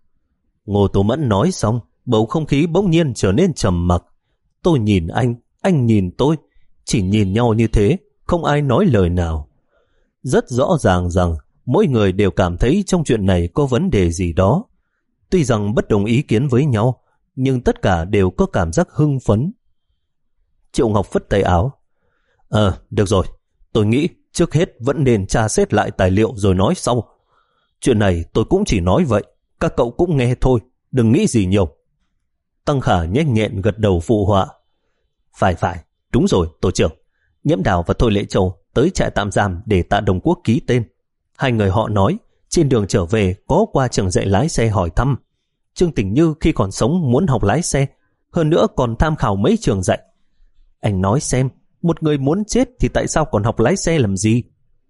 Ngô Tú Mẫn nói xong, bầu không khí bỗng nhiên trở nên trầm mặc. Tôi nhìn anh, anh nhìn tôi, chỉ nhìn nhau như thế, không ai nói lời nào. Rất rõ ràng rằng mỗi người đều cảm thấy trong chuyện này có vấn đề gì đó. Tuy rằng bất đồng ý kiến với nhau, nhưng tất cả đều có cảm giác hưng phấn. Triệu Ngọc phất tay áo. Ờ, được rồi, tôi nghĩ trước hết vẫn nên tra xét lại tài liệu rồi nói sau. Chuyện này tôi cũng chỉ nói vậy, các cậu cũng nghe thôi, đừng nghĩ gì nhiều. Tăng Khả nhanh nhẹn gật đầu phụ họa. Phải phải, đúng rồi tổ trưởng. Nhiễm Đào và Thôi Lệ Châu tới trại tạm giam để Tạ Đồng Quốc ký tên. Hai người họ nói trên đường trở về có qua trường dạy lái xe hỏi thăm. Trương Tình Như khi còn sống muốn học lái xe, hơn nữa còn tham khảo mấy trường dạy. Anh nói xem, một người muốn chết thì tại sao còn học lái xe làm gì?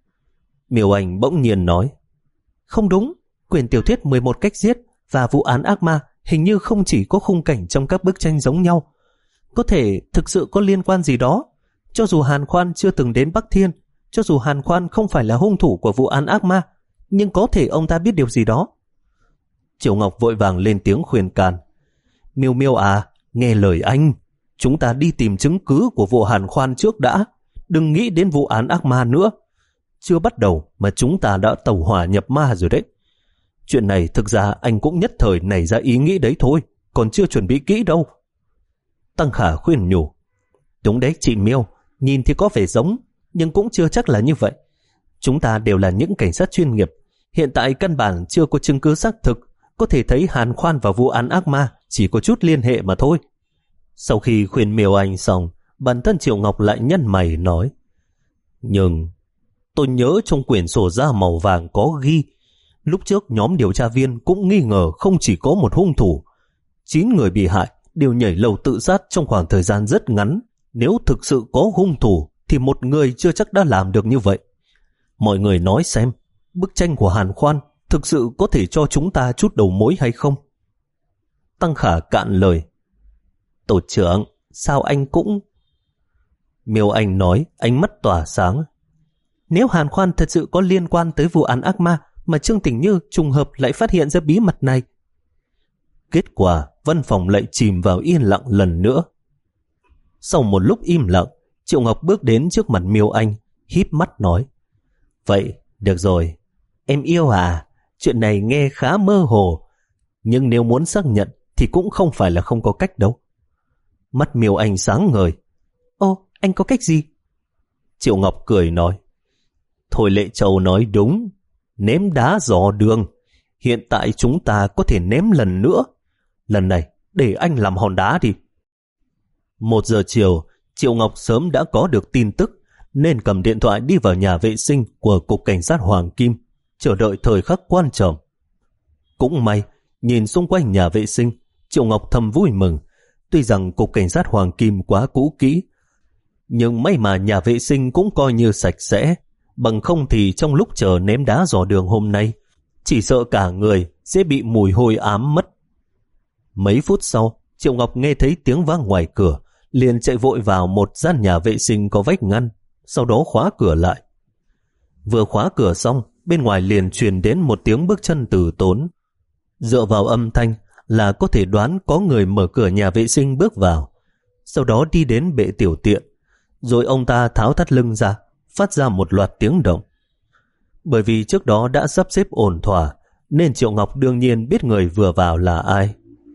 Miêu Anh bỗng nhiên nói, không đúng, quyển tiểu thuyết mười một cách giết và vụ án ác ma hình như không chỉ có khung cảnh trong các bức tranh giống nhau. Có thể thực sự có liên quan gì đó. Cho dù Hàn Khoan chưa từng đến Bắc Thiên, cho dù Hàn Khoan không phải là hung thủ của vụ án ác ma, nhưng có thể ông ta biết điều gì đó. Triệu Ngọc vội vàng lên tiếng khuyên can. Miêu Miêu à, nghe lời anh, chúng ta đi tìm chứng cứ của vụ Hàn Khoan trước đã, đừng nghĩ đến vụ án ác ma nữa. Chưa bắt đầu mà chúng ta đã tẩu hỏa nhập ma rồi đấy. Chuyện này thực ra anh cũng nhất thời nảy ra ý nghĩ đấy thôi, còn chưa chuẩn bị kỹ đâu. Tăng Khả khuyên nhủ, đúng đấy chị Miêu, nhìn thì có vẻ giống, nhưng cũng chưa chắc là như vậy. Chúng ta đều là những cảnh sát chuyên nghiệp, hiện tại căn bản chưa có chứng cứ xác thực, có thể thấy Hàn Khoan và vụ án ác ma chỉ có chút liên hệ mà thôi. Sau khi khuyên Miêu Anh xong, bản thân Triệu Ngọc lại nhăn mày nói, nhưng tôi nhớ trong quyển sổ da màu vàng có ghi, lúc trước nhóm điều tra viên cũng nghi ngờ không chỉ có một hung thủ. Chín người bị hại đều nhảy lầu tự sát trong khoảng thời gian rất ngắn. Nếu thực sự có hung thủ thì một người chưa chắc đã làm được như vậy. Mọi người nói xem, bức tranh của Hàn Khoan thực sự có thể cho chúng ta chút đầu mối hay không? Tăng Khả cạn lời, tổ trưởng, sao anh cũng... Miêu Anh nói, ánh mắt tỏa sáng. Nếu Hàn Khoan thật sự có liên quan tới vụ án ác ma mà Trương Tình Như trùng hợp lại phát hiện ra bí mật này. Kết quả, văn phòng lại chìm vào yên lặng lần nữa. Sau một lúc im lặng, Triệu Ngọc bước đến trước mặt Miêu Anh, híp mắt nói, vậy, được rồi, em yêu à, chuyện này nghe khá mơ hồ, nhưng nếu muốn xác nhận thì cũng không phải là không có cách đâu. Mắt Miêu Anh sáng ngời. Ô, anh có cách gì? Triệu Ngọc cười nói, Thôi Lệ Châu nói đúng, ném đá dò đường. Hiện tại chúng ta có thể ném lần nữa. Lần này để anh làm hòn đá đi. Một giờ chiều, Triệu Ngọc sớm đã có được tin tức nên cầm điện thoại đi vào nhà vệ sinh của Cục Cảnh sát Hoàng Kim, chờ đợi thời khắc quan trọng. Cũng may, nhìn xung quanh nhà vệ sinh, Triệu Ngọc thầm vui mừng. Tuy rằng Cục Cảnh sát Hoàng Kim quá cũ kỹ, nhưng may mà nhà vệ sinh cũng coi như sạch sẽ. Bằng không thì trong lúc chờ ném đá dò đường hôm nay, chỉ sợ cả người sẽ bị mùi hôi ám mất. Mấy phút sau, Triệu Ngọc nghe thấy tiếng vang ngoài cửa, liền chạy vội vào một gian nhà vệ sinh có vách ngăn, sau đó khóa cửa lại. Vừa khóa cửa xong, bên ngoài liền truyền đến một tiếng bước chân từ tốn. Dựa vào âm thanh là có thể đoán có người mở cửa nhà vệ sinh bước vào, sau đó đi đến bệ tiểu tiện, rồi ông ta tháo thắt lưng ra, phát ra một loạt tiếng động. Bởi vì trước đó đã sắp xếp ổn thỏa, nên Triệu Ngọc đương nhiên biết người vừa vào là ai.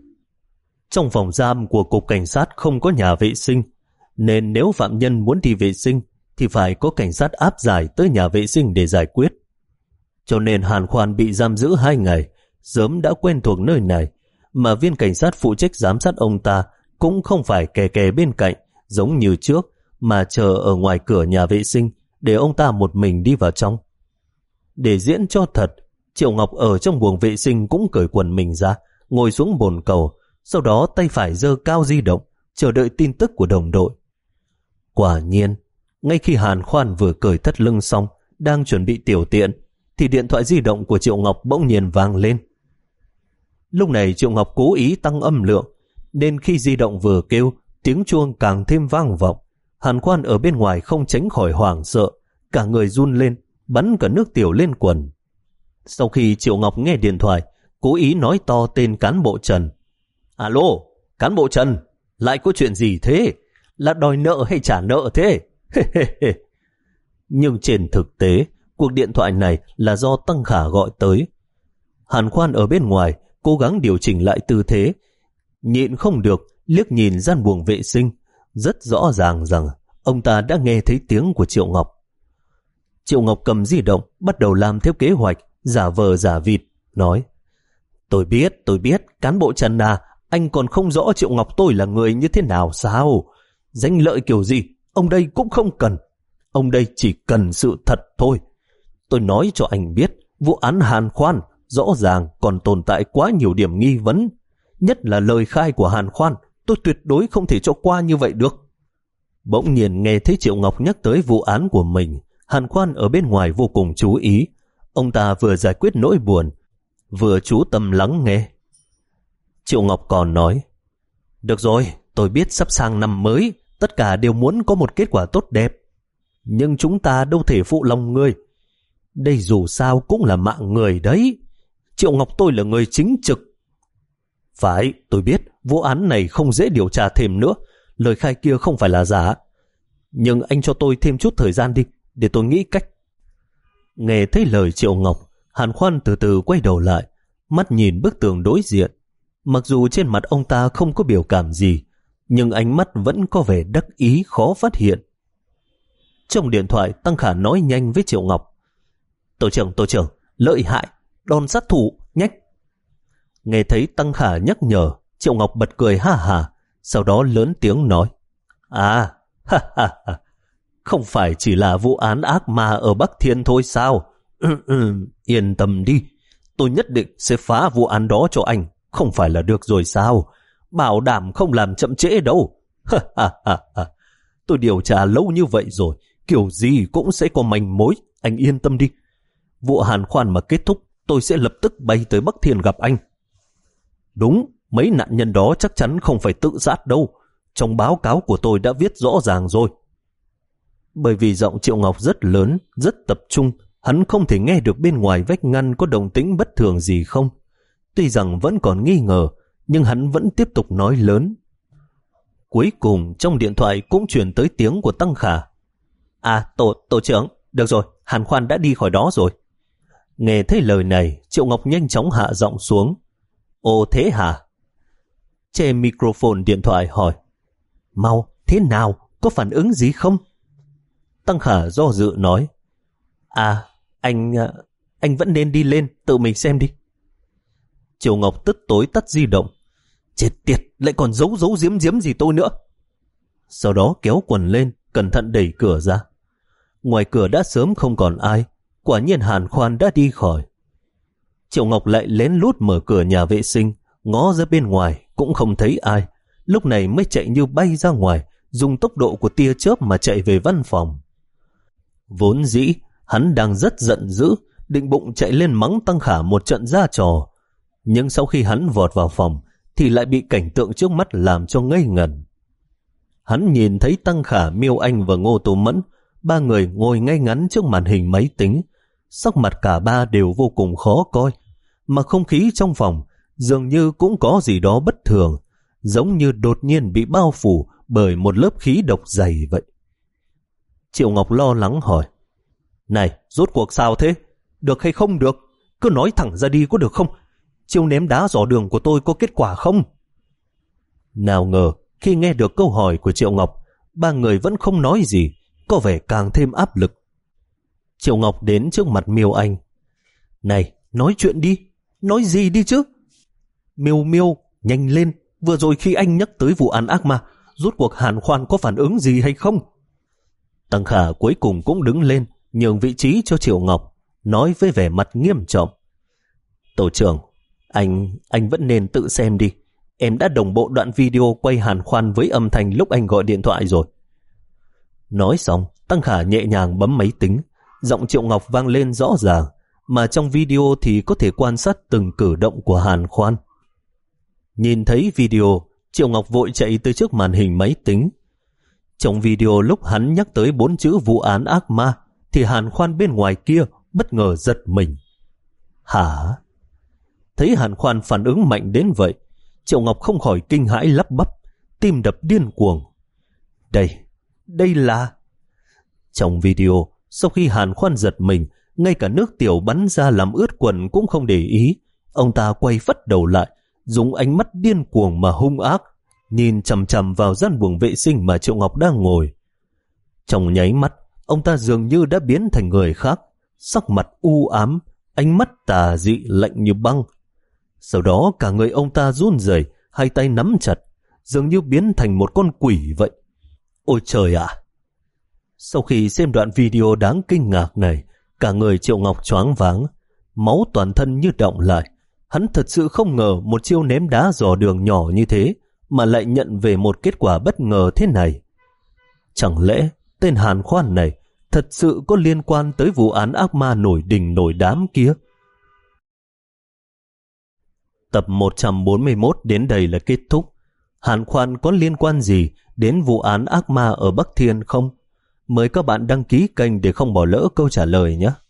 Trong phòng giam của Cục Cảnh sát không có nhà vệ sinh, nên nếu phạm nhân muốn đi vệ sinh thì phải có cảnh sát áp giải tới nhà vệ sinh để giải quyết. Cho nên Hàn Khoan bị giam giữ hai ngày, sớm đã quen thuộc nơi này, mà viên cảnh sát phụ trách giám sát ông ta cũng không phải kè kè bên cạnh giống như trước, mà chờ ở ngoài cửa nhà vệ sinh để ông ta một mình đi vào trong. Để diễn cho thật, Triệu Ngọc ở trong buồng vệ sinh cũng cởi quần mình ra, ngồi xuống bồn cầu, sau đó tay phải giơ cao di động, chờ đợi tin tức của đồng đội. Quả nhiên, ngay khi Hàn Khoan vừa cởi thắt lưng xong, đang chuẩn bị tiểu tiện, thì điện thoại di động của Triệu Ngọc bỗng nhiên vang lên. Lúc này Triệu Ngọc cố ý tăng âm lượng, nên khi di động vừa kêu, tiếng chuông càng thêm vang vọng. Hàn Khoan ở bên ngoài không tránh khỏi hoảng sợ, cả người run lên, bắn cả nước tiểu lên quần. Sau khi Triệu Ngọc nghe điện thoại, cố ý nói to tên cán bộ Trần. Alo, cán bộ Trần, lại có chuyện gì thế? Là đòi nợ hay trả nợ thế? Nhưng trên thực tế, cuộc điện thoại này là do Tăng Khả gọi tới. Hàn Khoan ở bên ngoài cố gắng điều chỉnh lại tư thế, nhịn không được liếc nhìn gian buồng vệ sinh. Rất rõ ràng rằng ông ta đã nghe thấy tiếng của Triệu Ngọc. Triệu Ngọc cầm di động, bắt đầu làm theo kế hoạch, giả vờ giả vịt, nói: Tôi biết, tôi biết, cán bộ Trần à, anh còn không rõ Triệu Ngọc tôi là người như thế nào sao? Danh lợi kiểu gì, ông đây cũng không cần. Ông đây chỉ cần sự thật thôi. Tôi nói cho anh biết, vụ án Hàn Khoan rõ ràng còn tồn tại quá nhiều điểm nghi vấn. Nhất là lời khai của Hàn Khoan, tôi tuyệt đối không thể cho qua như vậy được. Bỗng nhiên nghe thấy Triệu Ngọc nhắc tới vụ án của mình, Hàn Khoan ở bên ngoài vô cùng chú ý. Ông ta vừa giải quyết nỗi buồn, vừa chú tâm lắng nghe. Triệu Ngọc còn nói, được rồi, tôi biết sắp sang năm mới, tất cả đều muốn có một kết quả tốt đẹp. Nhưng chúng ta đâu thể phụ lòng người. Đây dù sao cũng là mạng người đấy. Triệu Ngọc tôi là người chính trực. Phải, tôi biết, vụ án này không dễ điều tra thêm nữa. Lời khai kia không phải là giả. Nhưng anh cho tôi thêm chút thời gian đi, để tôi nghĩ cách. Nghe thấy lời Triệu Ngọc, Hàn Khoan từ từ quay đầu lại, mắt nhìn bức tường đối diện. Mặc dù trên mặt ông ta không có biểu cảm gì, nhưng ánh mắt vẫn có vẻ đắc ý khó phát hiện. Trong điện thoại, Tăng Khả nói nhanh với Triệu Ngọc. Tổ trưởng, tổ trưởng, lợi hại, đòn sát thủ, nhách. Nghe thấy Tăng Khả nhắc nhở, Triệu Ngọc bật cười ha hà, sau đó lớn tiếng nói. À, ha ha ha, không phải chỉ là vụ án ác ma ở Bắc Thiên thôi sao? Ừ, ừ, yên tâm đi, tôi nhất định sẽ phá vụ án đó cho anh, không phải là được rồi sao? Bảo đảm không làm chậm trễ đâu. Ha ha ha ha, tôi điều tra lâu như vậy rồi, kiểu gì cũng sẽ có manh mối, anh yên tâm đi. Vụ Hàn Khoan mà kết thúc, tôi sẽ lập tức bay tới Bắc Thiên gặp anh. Đúng, mấy nạn nhân đó chắc chắn không phải tự sát đâu. Trong báo cáo của tôi đã viết rõ ràng rồi. Bởi vì giọng Triệu Ngọc rất lớn, rất tập trung, hắn không thể nghe được bên ngoài vách ngăn có động tĩnh bất thường gì không. Tuy rằng vẫn còn nghi ngờ, nhưng hắn vẫn tiếp tục nói lớn. Cuối cùng trong điện thoại cũng truyền tới tiếng của Tăng Khả. À, tổ, tổ trưởng, được rồi, Hàn Khoan đã đi khỏi đó rồi. Nghe thấy lời này, Triệu Ngọc nhanh chóng hạ giọng xuống. Ồ thế hả? Che microphone điện thoại hỏi. Mau, thế nào? Có phản ứng gì không? Tăng Khả do dự nói. À, anh... anh vẫn nên đi lên, tự mình xem đi. Triệu Ngọc tức tối tắt di động. Chết tiệt, lại còn giấu giấu giếm giếm gì tôi nữa. Sau đó kéo quần lên, cẩn thận đẩy cửa ra. Ngoài cửa đã sớm không còn ai. Quả nhiên Hàn Khoan đã đi khỏi. Triệu Ngọc lại lén lút mở cửa nhà vệ sinh, ngó ra bên ngoài cũng không thấy ai. Lúc này mới chạy như bay ra ngoài, dùng tốc độ của tia chớp mà chạy về văn phòng. Vốn dĩ hắn đang rất giận dữ, định bụng chạy lên mắng Tăng Khả một trận ra trò. Nhưng sau khi hắn vọt vào phòng thì lại bị cảnh tượng trước mắt làm cho ngây ngẩn. Hắn nhìn thấy Tăng Khả, Miêu Anh và Ngô Tô Mẫn, ba người ngồi ngay ngắn trước màn hình máy tính. Sắc mặt cả ba đều vô cùng khó coi, mà không khí trong phòng dường như cũng có gì đó bất thường, giống như đột nhiên bị bao phủ bởi một lớp khí độc dày vậy. Triệu Ngọc lo lắng hỏi. Này, rốt cuộc sao thế? Được hay không được? Cứ nói thẳng ra đi có được không? Chiêu ném đá dò đường của tôi có kết quả không? Nào ngờ, khi nghe được câu hỏi của Triệu Ngọc, ba người vẫn không nói gì, có vẻ càng thêm áp lực. Triệu Ngọc đến trước mặt Miêu Anh. Này, nói chuyện đi, nói gì đi chứ? Miêu Miêu, nhanh lên, vừa rồi khi anh nhắc tới vụ án ác ma, rốt cuộc Hàn Khoan có phản ứng gì hay không? Tăng Khả cuối cùng cũng đứng lên, nhường vị trí cho Triệu Ngọc, nói với vẻ mặt nghiêm trọng. Tổ trưởng, anh, anh vẫn nên tự xem đi. Em đã đồng bộ đoạn video quay Hàn Khoan với âm thanh lúc anh gọi điện thoại rồi. Nói xong, Tăng Khả nhẹ nhàng bấm máy tính, giọng Triệu Ngọc vang lên rõ ràng, mà trong video thì có thể quan sát từng cử động của Hàn Khoan. Nhìn thấy video, Triệu Ngọc vội chạy tới trước màn hình máy tính. Trong video lúc hắn nhắc tới bốn chữ vụ án ác ma, thì Hàn Khoan bên ngoài kia bất ngờ giật mình. Hả? Thấy Hàn Khoan phản ứng mạnh đến vậy, Triệu Ngọc không khỏi kinh hãi lắp bắp, tim đập điên cuồng. Đây, đây là... Trong video, sau khi Hàn Khoan giật mình, ngay cả nước tiểu bắn ra làm ướt quần cũng không để ý. Ông ta quay phất đầu lại, dùng ánh mắt điên cuồng mà hung ác, nhìn chằm chằm vào gian buồng vệ sinh mà Triệu Ngọc đang ngồi. Trong nháy mắt, ông ta dường như đã biến thành người khác, sắc mặt u ám, ánh mắt tà dị lạnh như băng. Sau đó cả người ông ta run rẩy, hai tay nắm chặt, dường như biến thành một con quỷ vậy. Ôi trời ạ! Sau khi xem đoạn video đáng kinh ngạc này, cả người Triệu Ngọc choáng váng, máu toàn thân như đọng lại. Hắn thật sự không ngờ một chiêu ném đá dò đường nhỏ như thế mà lại nhận về một kết quả bất ngờ thế này. Chẳng lẽ tên Hàn Khoan này thật sự có liên quan tới vụ án ác ma nổi đình nổi đám kia? Tập một trăm bốn mươi mốt đến đây là kết thúc. Hàn Khoan có liên quan gì đến vụ án ác ma ở Bắc Thiên không? Mời các bạn đăng ký kênh để không bỏ lỡ câu trả lời nhé.